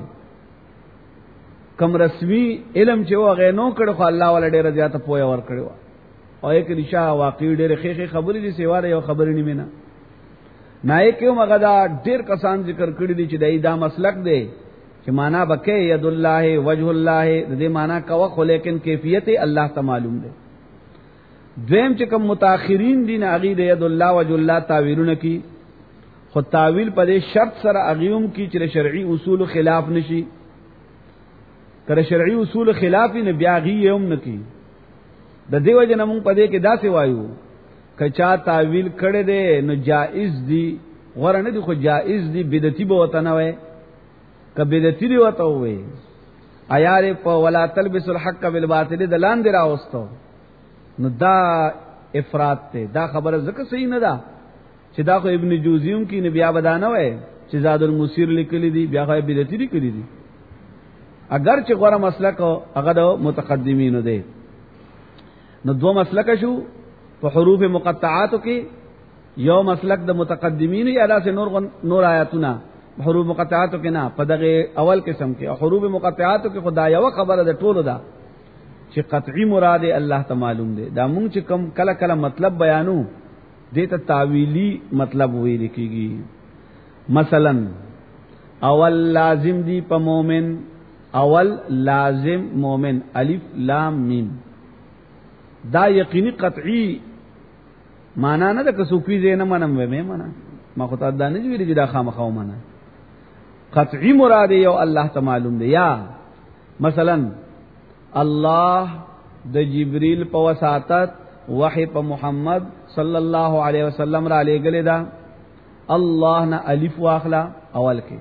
کم رسمی علم چې هغه نو کړو خو الله ولا ډېر زیاته پوهه ور کړو او یک رشا واقعي ډېر خېخې خبرې دي سیواره یو خبرې نه مینا نای کېو مګه دا ډېر کسان ذکر کړی دي چې دا مسلک دی چې معنا بکې ید الله وجه الله دې معنا کوه خو لیکن کیفیت الله ته معلوم دی دویم چې کوم متأخرین دین عقید ید الله وجه الله تعویلونه کی خو تعویل په دې شرط سره اغیوم کی چې شرعي اصول خلاف نشي کله شرعي اصول خلاف نه بیا غیوم نکی د دیو جن موږ په دې کې داسې وایو کچا تعویل کړي دي نو جائز دي غره نه دي خو جائز دي بدعتي به وته نه وای ک بدعتي دی وته وای ایار په ولا تلبس الحق بالباطل دلان دی راوستو نو دا افراط ته دا خبره زکه صحیح نه ده چې دا خو ابن جوزیم کې نبي بدانه وای چې زاد المسیر لیکلی دي بیا خو بدعتي لیکلی دي اگر چې غوړه مسلک هغه د متقدمینو دی نو دو مسلک شو په حروف مقطعاتو کې یو مسلک د متقدمین یا داسې نور آیاتونه حروف مقطعاتو کې نه په دغه اول قسم کې او حروف مقطعاتو کې خدای یو خبره ده ټولو ده چې قطعی مراد الله ته معلوم دی دا مونږ چې کم کله کله مطلب بیانو دې ته تعویلی مطلب ویل کېږي مثلا اول لازم دی په مؤمن اول لازم مومن الف لام میم دا یقینی قطعی معنا نه ده که صوفی زینه منم و مې معنا ما خو ته دا نه ویل چې دا خامخاو معنا قطعی مراد یو الله ته معلوم دی یا مثلا الله د جبريل په وساطت وحی په محمد صلی الله علیه وسلم را لېګل دا الله نه الف واخلا اول کې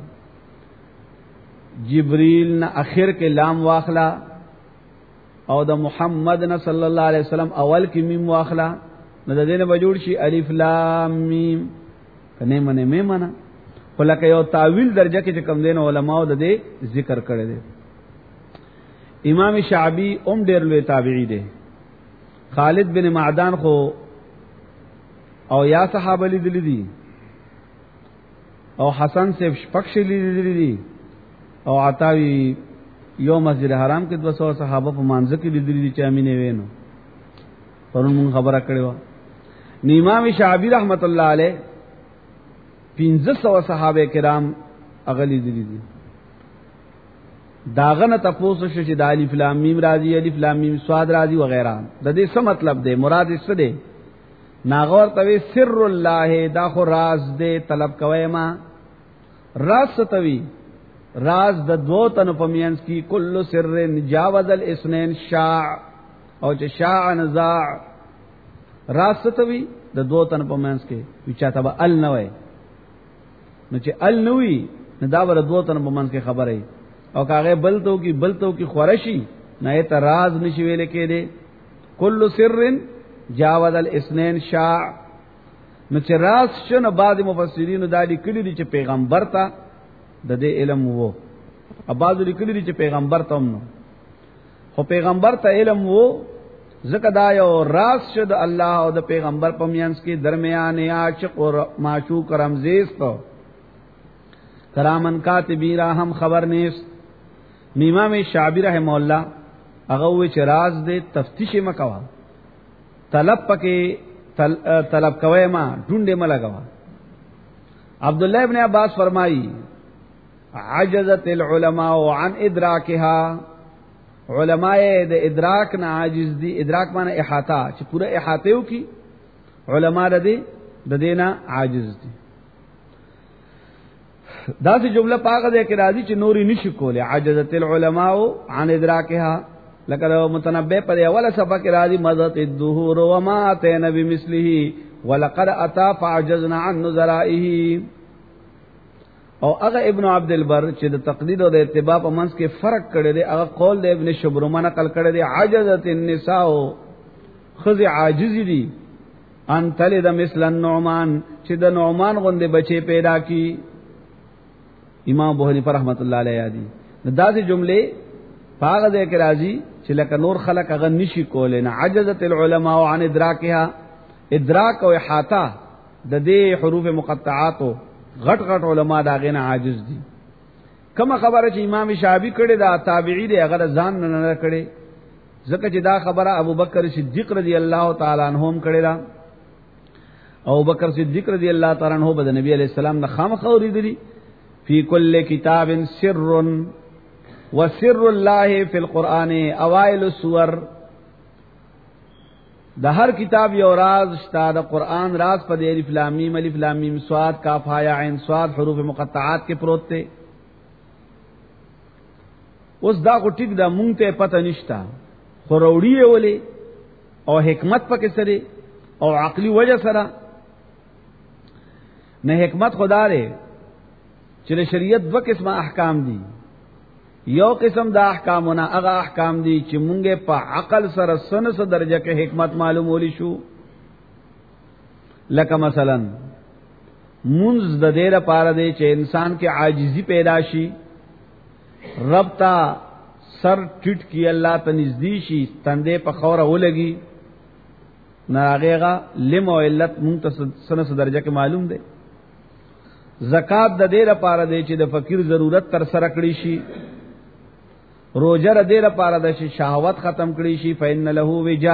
جبريل نه اخر کې لام واخلا او د محمد نه صلی الله علیه وسلم اول کې میم واخلا نو د دې نه بجوړ شي الف لام میم کنه منه مې معنا ولکه یو تعویل درجه کې کوم دین علماء د دې ذکر کړی دي امام شعبی ډېر لوی تابعی دی خالد بن معدان خو او یا صحابه لیدل دي او حسن سے شپکش لیدل دي او عطاوی یو مسجد حرام کې 200 صحابه په مانځ کې لیدل دي چې امینه وینو پرون مون خبره کړو امام شعبی رحمت الله علیه 1500 صحابه کرام اغلی دي داغه تاسو شو چې د الف لام میم راځي الف لام میم صاد راځي وغیرہ د دې څه مطلب دی مراد یې څه دی ناغور توی سر الله دا خو راز دی طلب کوي ما راز توی راز د دو تن پمینس کی کل سر جاوز الاسنین شاع او چې شاع نزاع راز توی د دو تن پمینس کې وچا تبا ال نه وای نو چې ال نوې نه دا ور دو تن پمینس کې خبره او کاغه بلتو کی خورشی نه ته راز نشي ویل کېده کل سر جاوز الاسنین شاع نو چې راز شنه بعض مفسرین دا لیکلي دي چې پیغمبر ته د دې علم وو اباظ لیکلي دي چې پیغمبر ته هم نو خو پیغمبر ته علم وو ځکه دا یو راز شد الله او د پیغمبر په میانس کې درمیان عاشق او معشوق رمزیز تو کرامن کاتبی را هم خبر نیست امام شعبی رحم الله هغه وی چې راز دې تفتیش مکوا طلب پکې طلب کوي ما ډونډه ما لگاوا عبد الله ابن عباس فرمایي عجزت العلماء عن ادراکها علماء د ادراک نه عاجز دي ادراک معنی احاطه چې پوره احاطه وکي علماء د دینه عاجز دي دا سی جمله پاک ده کې راځي چې نوري نشي کوله عجزت العلماء عن ادراکها لکه متنبئ پر اوله صفحه کې راځي مدت الدهور وما اتينا بمثله ولقد اتى فعجزنا عن نظرائه او هغه ابن عبد البر چې د تقلید او د اتباع په منځ کې فرق کړی دی، هغه قول د ابن شبرمه نقل کړی دی، عجزت النساء، خزی عاجز دي، ان تلد مثل النعمان، چې د نعمان غوندې بچي پیدا کی. امام ابو حنیفه رحمت الله علیه دی داسې جملې پاغه د کې راځي چې لکه نور خلق هغه نشي کولای. نه عجزت العلماء عن ادراکها، ادراک او احاطه د دې حروف مقطعات غټ غټ علما دا غنه عاجز دي. کوم خبره چې امام شافعی کړي دا تابعی دی هغه ځان نه کړي، ځکه چې دا خبره ابو بکر صدیق رضی الله تعالی عنهم کړي دا. ابو بکر صدیق رضی الله تعالی عنہ د نبی علیہ السلام نه خامخ اوریدلی، فی کل کتاب سر وسر الله فی القرآن اوائل السور، د هر کتاب یو راز شته، د قرآن راز په دې الف لام میم صاد کاف یا عین صاد حروف مقطعات کې پروت دی. اوس دا کو ټیک دا مونږ ته پته نشتا، خو وروړي ولې او حکمت پکې سره او عقلی وجه سره نه. حکمت خدا لري چې شریعت دو قسمه احکام دي، یو قسم دا احکامونه هغه احکام دي چې مونږه په عقل سره سنس درجه کې حکمت معلومولی شو. لکه مثلا منز د دې لپاره دی چې انسان کې عاجزی پیدا شي، رب تا سر ټټ کی الله ته نږدې شي، تندې په خوره ولګي، ناغهغه لم او علت مونږ ته سنس درجه کې معلوم دی. زکات د دې لپاره دی چې د فقیر ضرورت تر سره کړی شي، روزه د دې لپاره د شهوت ختم کړی شي، فإن له وجا.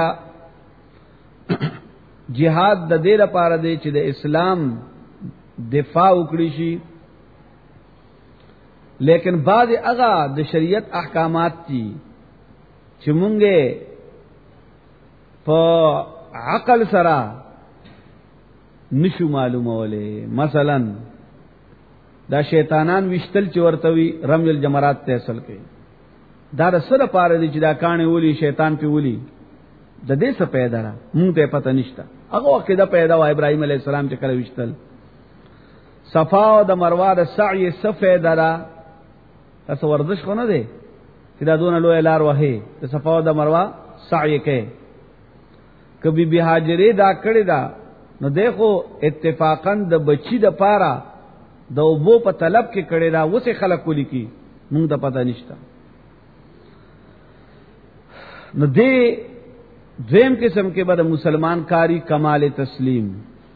جهاد د دې لپاره دی چې د اسلام دفاع وکړي شي. لیکن بعض هغه د شریعت احکامات دي چې مونږه په عقل سره نشو معلوموله. مثلا دا شیطانان وشتل چې ورته وی رمل الجمرات ته اصل کې دا د سره پاره دي چې دا کانه ولي شیطان په ولي د دې څه پیدا را مونږ ته پته نشته. هغه وخت دا پیدا و ابراهيم عليه السلام چې کله وشتل صفا او د مروه د سعی صفه درا تاسو ورزش خو نه دی چې دا دون لوی لار وهي د صفا او د مروه سعی کې کبي به حاجرې دا کړی دا نو دیکھو اتفاقا د بچی د پاره د وبو په طلب کې کړي دا وسه خلق کولی کی مونږ ته پته نشته. نو دې دویم قسم کې به مسلمان کاری کمال تسلیم،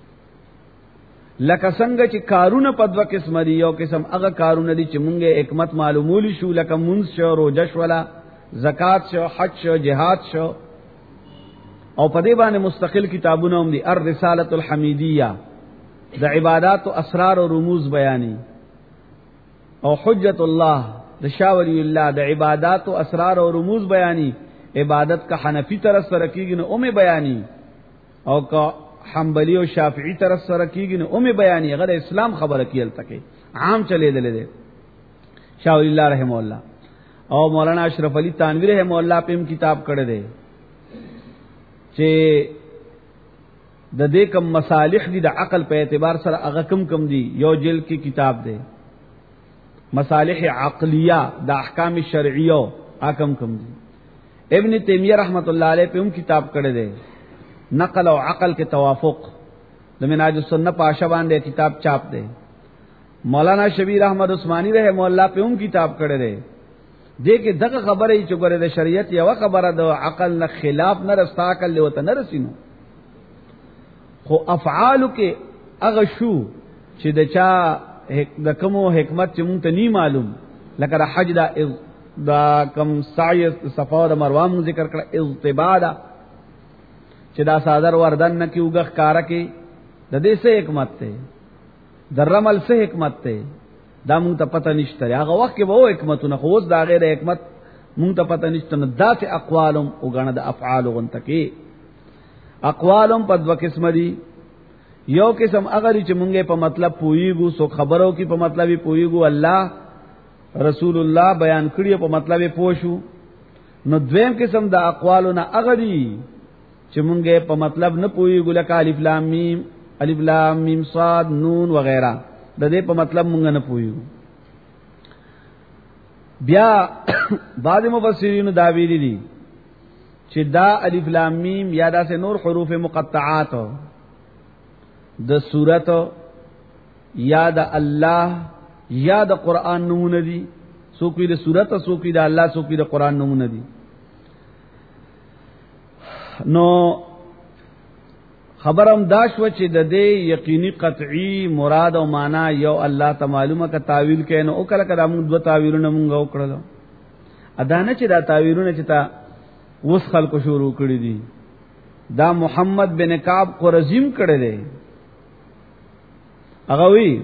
لکه څنګه چې کارونه په دوه قسم دي. یو قسم هغه کارونه دي چې مونږه حکمت معلومولی شو، لکه منځ شو، روزه شو، ولا زکات شو، حج شو، جهاد شو، او په دې باندې مستقل کتابونه هم دي. الرساله الحمیدیه د عبادت او اسرار او رموز بیانی، او حجت الله د شاولی الله د عبادت او اسرار او رموز بیانی. عبادت کا حنفی طرف سره کیږي نو اومه بیانی، او کا حنبلی او شافعی طرف سره کیږي نو اومه بیانی. غیر اسلام خبره کیل تکي عام چلے دلې شاولی الله رحم الله او مولانا اشرف علی تانوی رحم الله پم کتاب کړه دے چې د دې کم مصالح دي د عقل په اعتبار سره هغه کم دي. یو جلد کې کتاب دی مصالح عقلیه د احکام شرعیه حکم کم دي. ابن تیمیہ رحمت اللہ علیہ پہ کتاب کړه دی نقل او عقل کے توافق د منهاج السنہ پاشا باندې کتاب چاپ دی. مولانا شبیر احمد عثمانی رحم الله پہ کتاب کړه دی. دې کې دغه خبره چې ګوره د شریعت یو خبره د عقل نه خلاف نه رستا عقل له وته نه رسینو، خو افعال کې هغه شو چې د چا د کومو حکمت چې مونږ ته نی معلوم، لکه د حج دا کم سعی صفا د مروه مون ذکر کړه، اضطبادا چې دا صادر وردن نه کیوغه کارا کې د دې څه حکمت ته، د رمل څه حکمت ته، دا مونږ ته پته نشته. هغه وخت کې وو حکمتونه، خو اوس دا غیر حکمت مونږ ته پته نشته. نو ذات اقوالم او غنه د افعال غنته کې اقوالم په دوه قسم دي. یو قسم هغه چې مونږه په مطلب پویګو، سو خبرو کې په مطلب پویګو، الله رسول الله بیان کړی په مطلب پوښو. نو دویم قسم د اقوالونه هغه دي چې مونږه په مطلب نه پویګو، لکه الف لام میم صاد نون وغیرہ. د دې په مطلب مونږ نه پویو. بیا بعض مفسرین دا ویلي دي چې دا الف لام میم یا دا سه نور حروف مقطعات د سورۃ یا د الله یا د قران نمونه دي، سوکې د سورۃ سوکې د الله سوکې د قران نمونه دي. نو خبرم دا شو چې د دې یقیني قطعی مراد او معنا یو الله ته معلومه کا تعویل کین او کله کله موږ دوه تعویلونه موږ وکړل. ادانه چې دا تعویلونه چې تا وس خلکو شروع کړی دي دا محمد بن کعب قرزیم کړی دی. هغه وی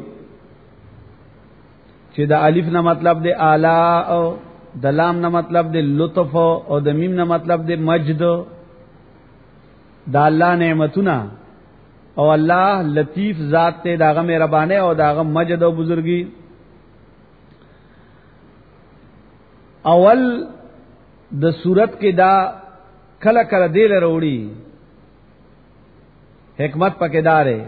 چې د الف نه مطلب دی اعلی او د لام نه مطلب دی لطف او د میم نه مطلب دی مجد. دا الله نعمتونه او الله لطیف ذات ته داغه مهربانه او داغه مجد او بزرگی. اول د صورت کې دا کله کله دی لروړي حکمت پکې داره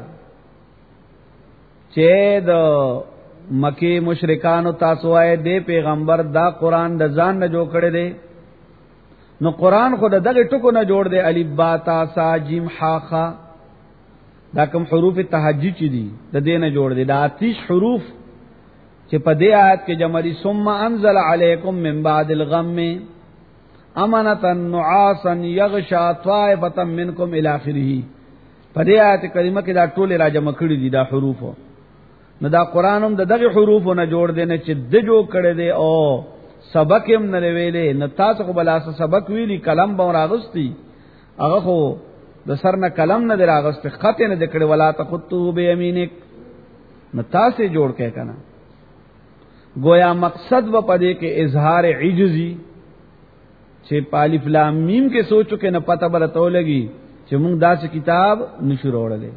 چې د مکی مشرکانو تاسو آئے دے پیغمبر دا قرآن د ځان نه جوړ کړي دي. نو قرآن خود دغه ټکو نه جوړ دی الف با تا سا جیم حا خا دا کوم حروف تهجی چي دي د دې نه جوړ دی. دا 30 حروف چې په دې آیت کې جمعي ثم انزل علیکم من بعد الغم امنتا نعاسا یغشا طائفه منکم الی اخره. په دې آیت کریمه کې دا ټول راجمع کړي دي دا حروف. نو دا قرآن هم دغه حروف نه جوړ دی نه چې د جوړ کړي دي او سبق هم نه ویلې. نو تاسو خو بلاس سبق ویلی کلم به راغستی هغه خو د سر نه کلم نه راغست خط نه دکړي ولا تخطو بیمینک نو تاسو جوړ کې کنه. گویا مقصد و پدې کې اظهار عجزی چې الف لام میم کې سوچو کې نه پته برته لګي چې موږ داسې کتاب نشو وروړلې.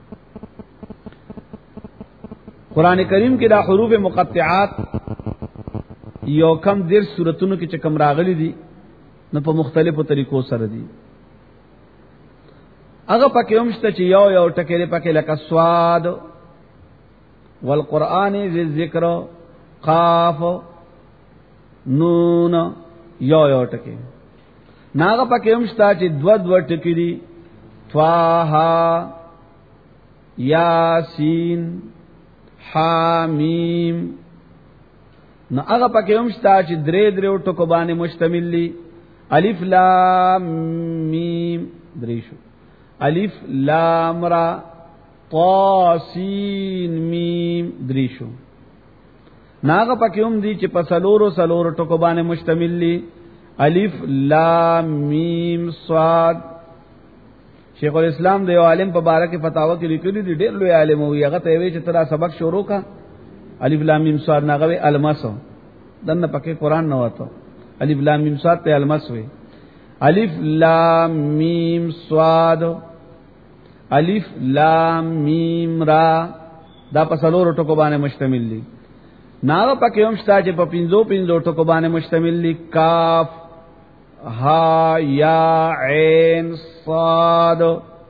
قران کریم کې دا حروف مقطعات یو کم دیر سورتونو کې چې کم راغلي دي نو په مختلفو طریقو سره دي. هغه پکې هم شته چې یو یو ټکي پکې لکه صاد والقرآن ذی الذکر قاف نون یو یو ټکي. ناغه پکې هم شته چې دو ټکي دي طه یاسین حامیم. نو هغه پکې هم شته چې درې ټکو باندې مشتمل دي. الف لام میم درې شو، الف لام را طا سین میم درې شو. ناغه پکې هم دي چې په سلورو ټکو باندې مشتمل دي. الف لام میم صاد. شیخ الاسلام د یو عالم په باره کې فتاوا کې لیکلي دي، ډېر لوی عالم وي. هغه ته وی چې ترا سبق شروع کا الف لام میم صاد ناغه المسو دنه پکې قران نه وته. الف لام میم صاد ته المس وی. الف لام میم صاد الف لام میم را دا په څلورو ټکو باندې مشتمل دي. ناغه پکې هم شته چې په پنځو ټکو باندې مشتمل دي. کاف ها یا عین صاد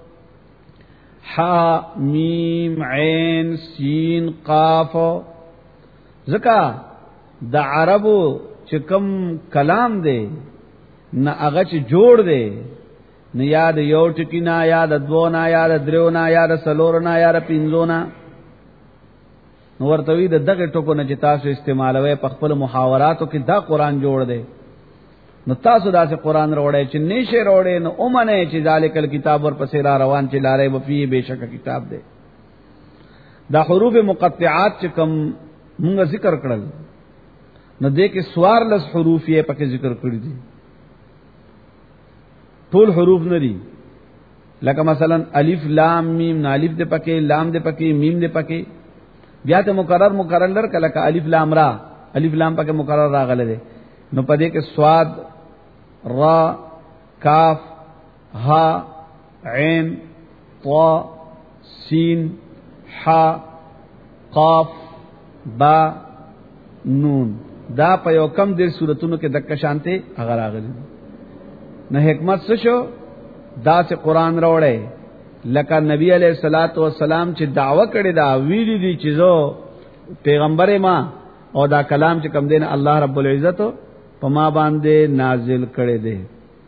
حا میم عین سین قاف. زکا د عربو چې کوم کلام دی نه هغه چې جوړ دی نه یاد یو ټکی نه یاد دو نه یاد درو نه یاد سلور نه یاد پنځو نه. نو ورته وی د دغه ټکو نه چې تاسو استعمالوي په خپل محاوراتو کې دا قران جوړ دی. نو تاسو داسې قران وروړی چې نشه وروړی نو اومنه چې ذالک الکتاب ور پسې را روان چې لارې وفي بهشکه کتاب دی. دا حروف مقطعات چې کوم مونږ ذکر کړل نو دې کې سوار لس حروف یې پکې ذکر کړی دي. ټول حروف نه دي لکه مثلا الف لام میم نه الف دې پکې لام دې پکې میم دې پکې. بیا ته مقرر لر کله ک الف لام را الف لام پکې مقرر راغله دي. نو پدې کې صاد را کاف ها عین طا سین حا قاف با نون دا په یو کم دیر سورتونو کې دک شانته هغه راغلي. نو حکمت څه شو دا چې قران راوړې لکه نبی علیہ الصلات والسلام چې دعوه کړې دا ویلي دي چې زه پیغمبر ما او دا کلام چې کم دین الله رب العزت په ما باندې نازل کړي دي.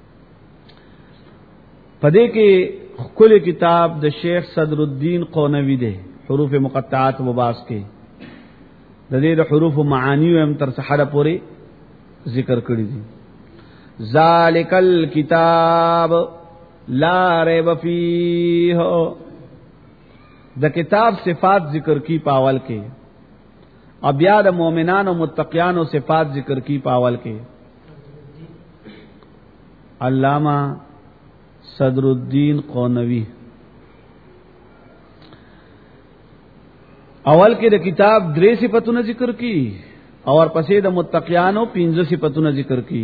پدې کې کل کتاب د شیخ صدر الدین قونوی دی حروف مقطعات مباس کې د دې د حروف معانی هم تر سحر پورې ذکر کړی دي. ذالک الکتاب لا ریب فیه د کتاب صفات ذکر کی پاول کې او بیا د مؤمنانو متقیانو صفات ذکر کی پاول کې. علامہ صدر الدین قونوی اول کې د کتاب 3 صفاتونه ذکر کی اور پسې د متقیانو 15 صفاتونه ذکر کی.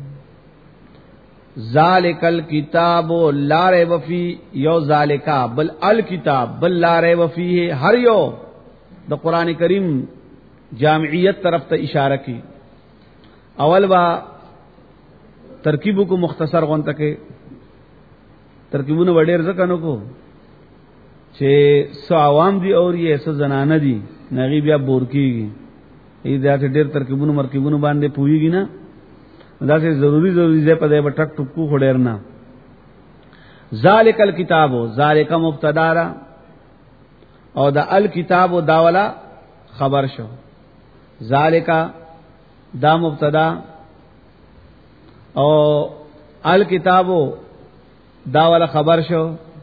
ذالک الکتاب لا ریب فی یو ذالکا بل الکتاب بل لا ریب فیه ہر یو د قران کریم جامعیت طرف ته اشاره کی. اول با ترکیب کو مختصر غونته کې ترکیبونه وړیر ځکه نو کو چې سو عوام دي او یې سو زنانه دي نغي بیا بور کیږي. ای دا ډېر ترکیبونه مرکبونه باندې پويږي نه دا چې ضروری ځای په دې ټک ټکو خډیر نه. ذالک الکتاب ذالک مبتدا را او دا الکتاب دا ولا خبر شو. ذالک دا مبتدا او الکتاب دا ولا خبر شو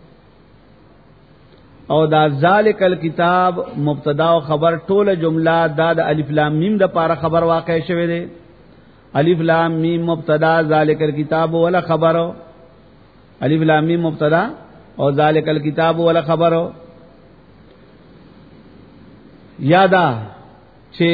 او دا ذالک الکتاب مبتدا او خبر ټوله جمله دا د الف لام میم د پاره خبر واقع شوه دی. الف لام میم مبتدا ذالک الکتاب ولا خبر الف لام میم مبتدا او ذالک الکتاب ولا خبر یادا چې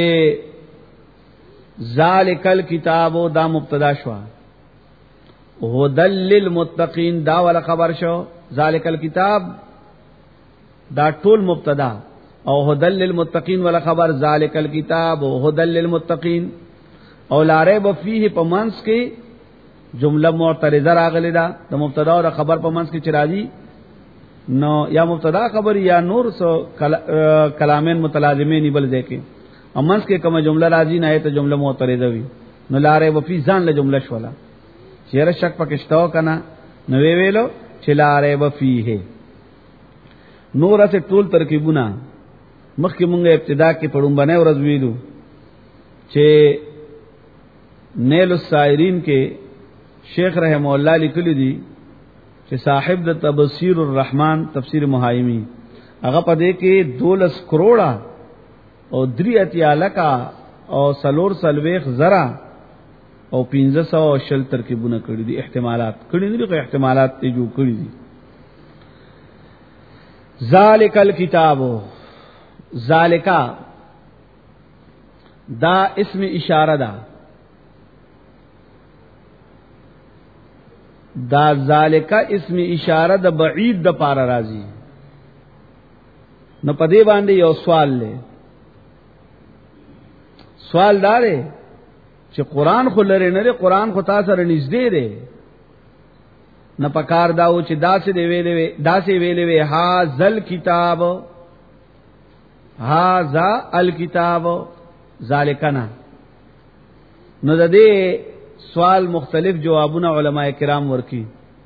ذالک الکتاب دا مبتدا شو هدل للمتقین دا ولا خبر شو. ذالک الکتاب دا ټول مبتدا او هدل للمتقین ولا خبر. ذالک الکتاب هدل للمتقین او لا ریب فیه په منځ کې جمله معترضه راغلی دا د مبتدا او خبر په منځ کې چرایي نو یا مبتدا خبر یا نور سو کلامین متلازمین بل ځکه او منځ کې کومه جمله راځي نه ته جمله معترضه وي نو لا ریب فی ځان له جمله شولا چیرې شک پکشتاو کنه نو ویلو چې لا ریب فیه. نور اسه ټول ترکیبونه مخکې مونږه ابتدا کې پړم باندې ورځ ویلو چې نیل السائرین کې شیخ رحم الله لیکلی دي چې صاحب د تبصیر الرحمن تفسیر محایمی هغه پدې کې 12 کروڑا او 3 لکا او سلور سلويخ زرا او 1500 شل ترکیبونه کړی دي احتمالات کړی دي احتمالات ته جو کړی دي. ذالک الکتاب ذالکا دا اسم اشاره ده دا ذالکا اسم اشاره د بعید د پارا راځي. نو پدې باندې یو سوال لې سوال دارې چې قران خو لري نه قران خو تاسو سره نږدې دی نه پکار داو چې داسې دی ویلې ها ذل کتاب ها ذا الکتاب ذالکنا. نو د دې سوال مختلف جوابونه علماء کرام ورکی.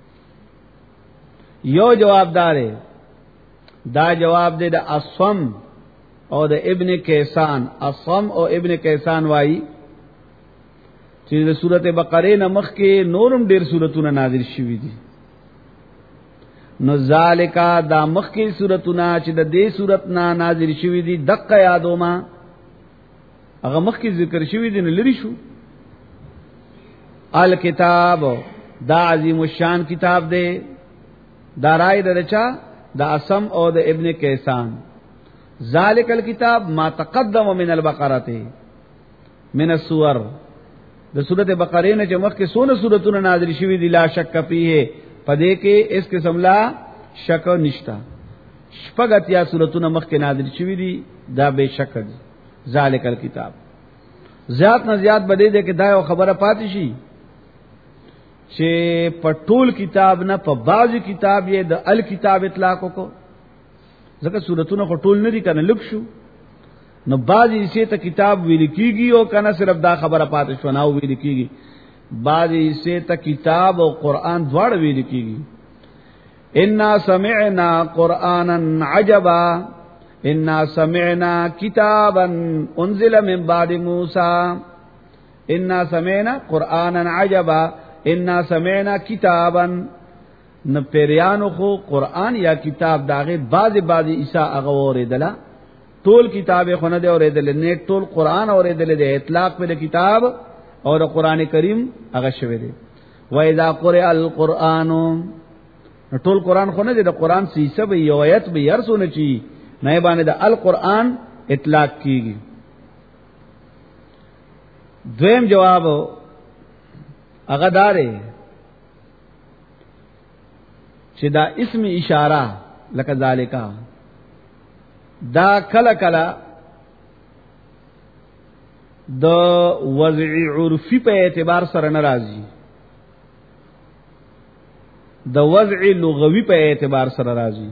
یو جواب دارې دا جواب دی د اصم او د ابن کیسان. اصم او ابن کیسان وایي چې د سورته بقره نه مخکې نورم ډېر سورتونه نازل شوي دي. نو ذالکا دا مخکې سورتونه چې د دې سورت نه نازل شوي دي دقه یادو ما هغه مخکې ذکر شوي دي نه لري شو. الکتاب دا عظیم الشان کتاب دے دا رائے درچا دا اسم او دا ابن کیسان. ذالک الکتاب ما تقدم من البقرہ من السور دا سورت بقرہ نے چمخ کے سونا سورتون نازل شوی دی لا شک فیہ پدے کے اس قسم لا شک نشتا. شپگتیا سورتون مخ کے نازل شوی دی دا بے شک دی. ذالک الکتاب زیاد نہ زیاد بدے دے کہ دا خبر پاتی شي چې په ټول کتاب نه په بعضی کتاب یې د الکتاب اطلاق کو ځکه سورتونه خو ټول نه دي کنه لب شو نو بعضی حصے ته کتاب ویل کیږي او کنه صرف دا خبره پاتې شو نه ویل کیږي، بعضی حصے ته کتاب او قران دواړه ویل کیږي. انا سمعنا قرانا عجبا، انا سمعنا کتابا انزل من بعد موسی، انا سمعنا قرانا عجبا، انا سمعنا کتابا. نو پیریانو خو قران یا کتاب داغه بعضی عیسی هغه اوریدله، ټول کتاب خو نه دی اوریدل، نه ټول قران اوریدل دی، اطلاق په کتاب او قران کریم هغه شوی دی. و اذا قرئ القرآن، ټول قران خو نه دی، د قران سیسه به یو آیت به يرسونه چی نه باندې د القرآن اطلاق کیږي. دویم جواب هغه داره چې دا اسم اشاره لکه ذالکا دا کله کله د وضع عرفی په اعتبار سره ناراضي، د وضع لغوی په اعتبار سره راضي.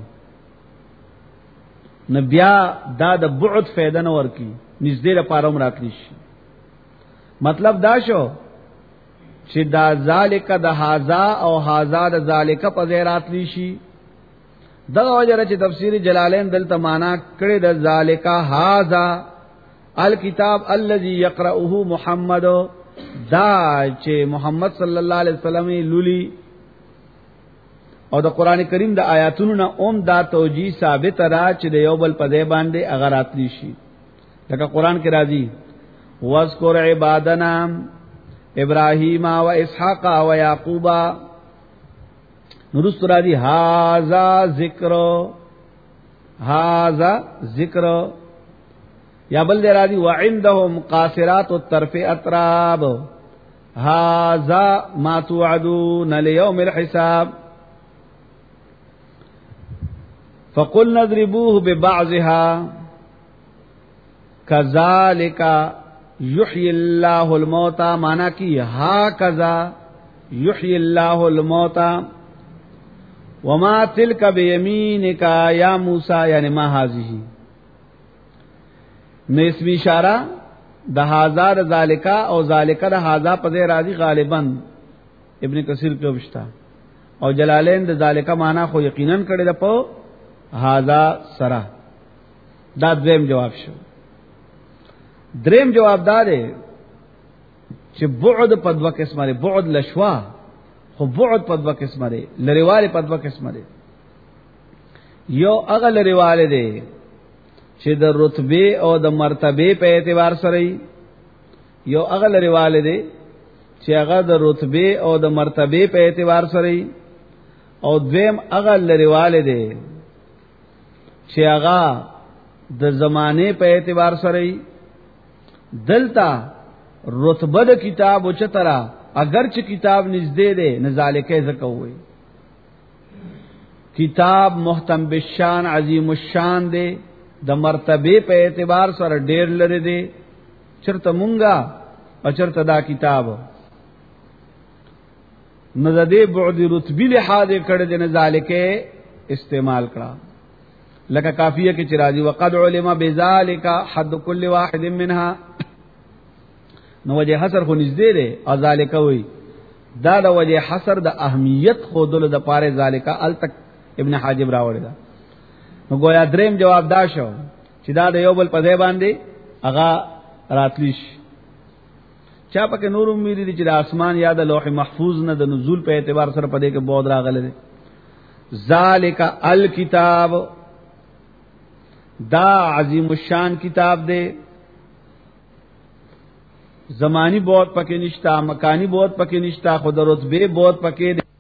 نبیا دا د بعد فائدہ نه ورکی، نږدې لپاره هم راکړي شي. مطلب دا شو چې دا ذالک د هاذا او هاذا د ذالک په ځای راتلی شي. دغه وجه چې تفسیر جلالین دلته معنا کړی د ذالک هاذا الکتاب الذي يقرأه محمد، دا چې محمد صلی الله علیه وسلم لولي او د قران کریم د آیاتونو نه اوم دا توجیه ثابت را چې د یو بل په ځای باندې اگر راتلی شي. لکه قران کې راځي واذکر عبادنا ابراہیم و اسحاق و یعقوب، نورست راضی هاذا ذکر یا بل دے راضی وعندهم قاصرات الطرف اطراب، هاذا ما توعدون لیوم الحساب. فقل نضربوه ببعضها كذلك یحیی اللہ الموتى، مانا کی ہاکذا یحیی اللہ الموتى. وما تلک بیمینک یا موسی، یعنی ما هذه. نو اسم اشارہ د هاذا د ذالکا او ذالکا د هاذا په ځای راځي غالبا ابن کثیر کې وشتا، او جلالین د ذالکا معنا خو یقینا کړی د په هاذا سره. دا دویم جواب شو. دریم جواب دار چې بعد په دوه قسمه لري، بعد لشوا خو بعد په دوه قسمه لري، لریواله په دوه قسمه لري. یو هغه لریواله دی چې د رتبه او د مرتبه په اعتبار سره، یو هغه لریواله دی چې هغه د رتبه او د مرتبه په اعتبار سره، او دویم هغه لریواله دی چې هغه د زمانه په اعتبار سره. دلتا رتبه د کتاب او چترا اگر چې کتاب نږدې ده نزالکه زکه وي، کتاب محتم بالشان عظیم الشان ده، د مرتبه په اعتبار سره ډیر لري ده. چرته مونږه او چرته دا کتاب نزدې بعد رتبی لحاظ کړه د نزالکه استعمال کړه. لکه کافیه کې چرایي وقد علم بذالک حد كل واحد منها، نو وجه حصر خو نږدې ده او ذالک وی دا د وجه حصر د اهمیت خو دل د پاره ذالک ال تک ابن حاجب راوړی دا. نو گویا دریم جواب دا شو چې دا د یو بل په ځای باندې هغه راتلیش. چا پکې نور امید دي چې د اسمان یا د لوح محفوظ نه د نزول په اعتبار سره پدې کې بود راغله ده. ذالک الکتاب، دا عظیم الشان کتاب دے، زمانی بہت پکے نشتا، مکانی بہت پکے نشتا، خود رتبے بہت پکے دے.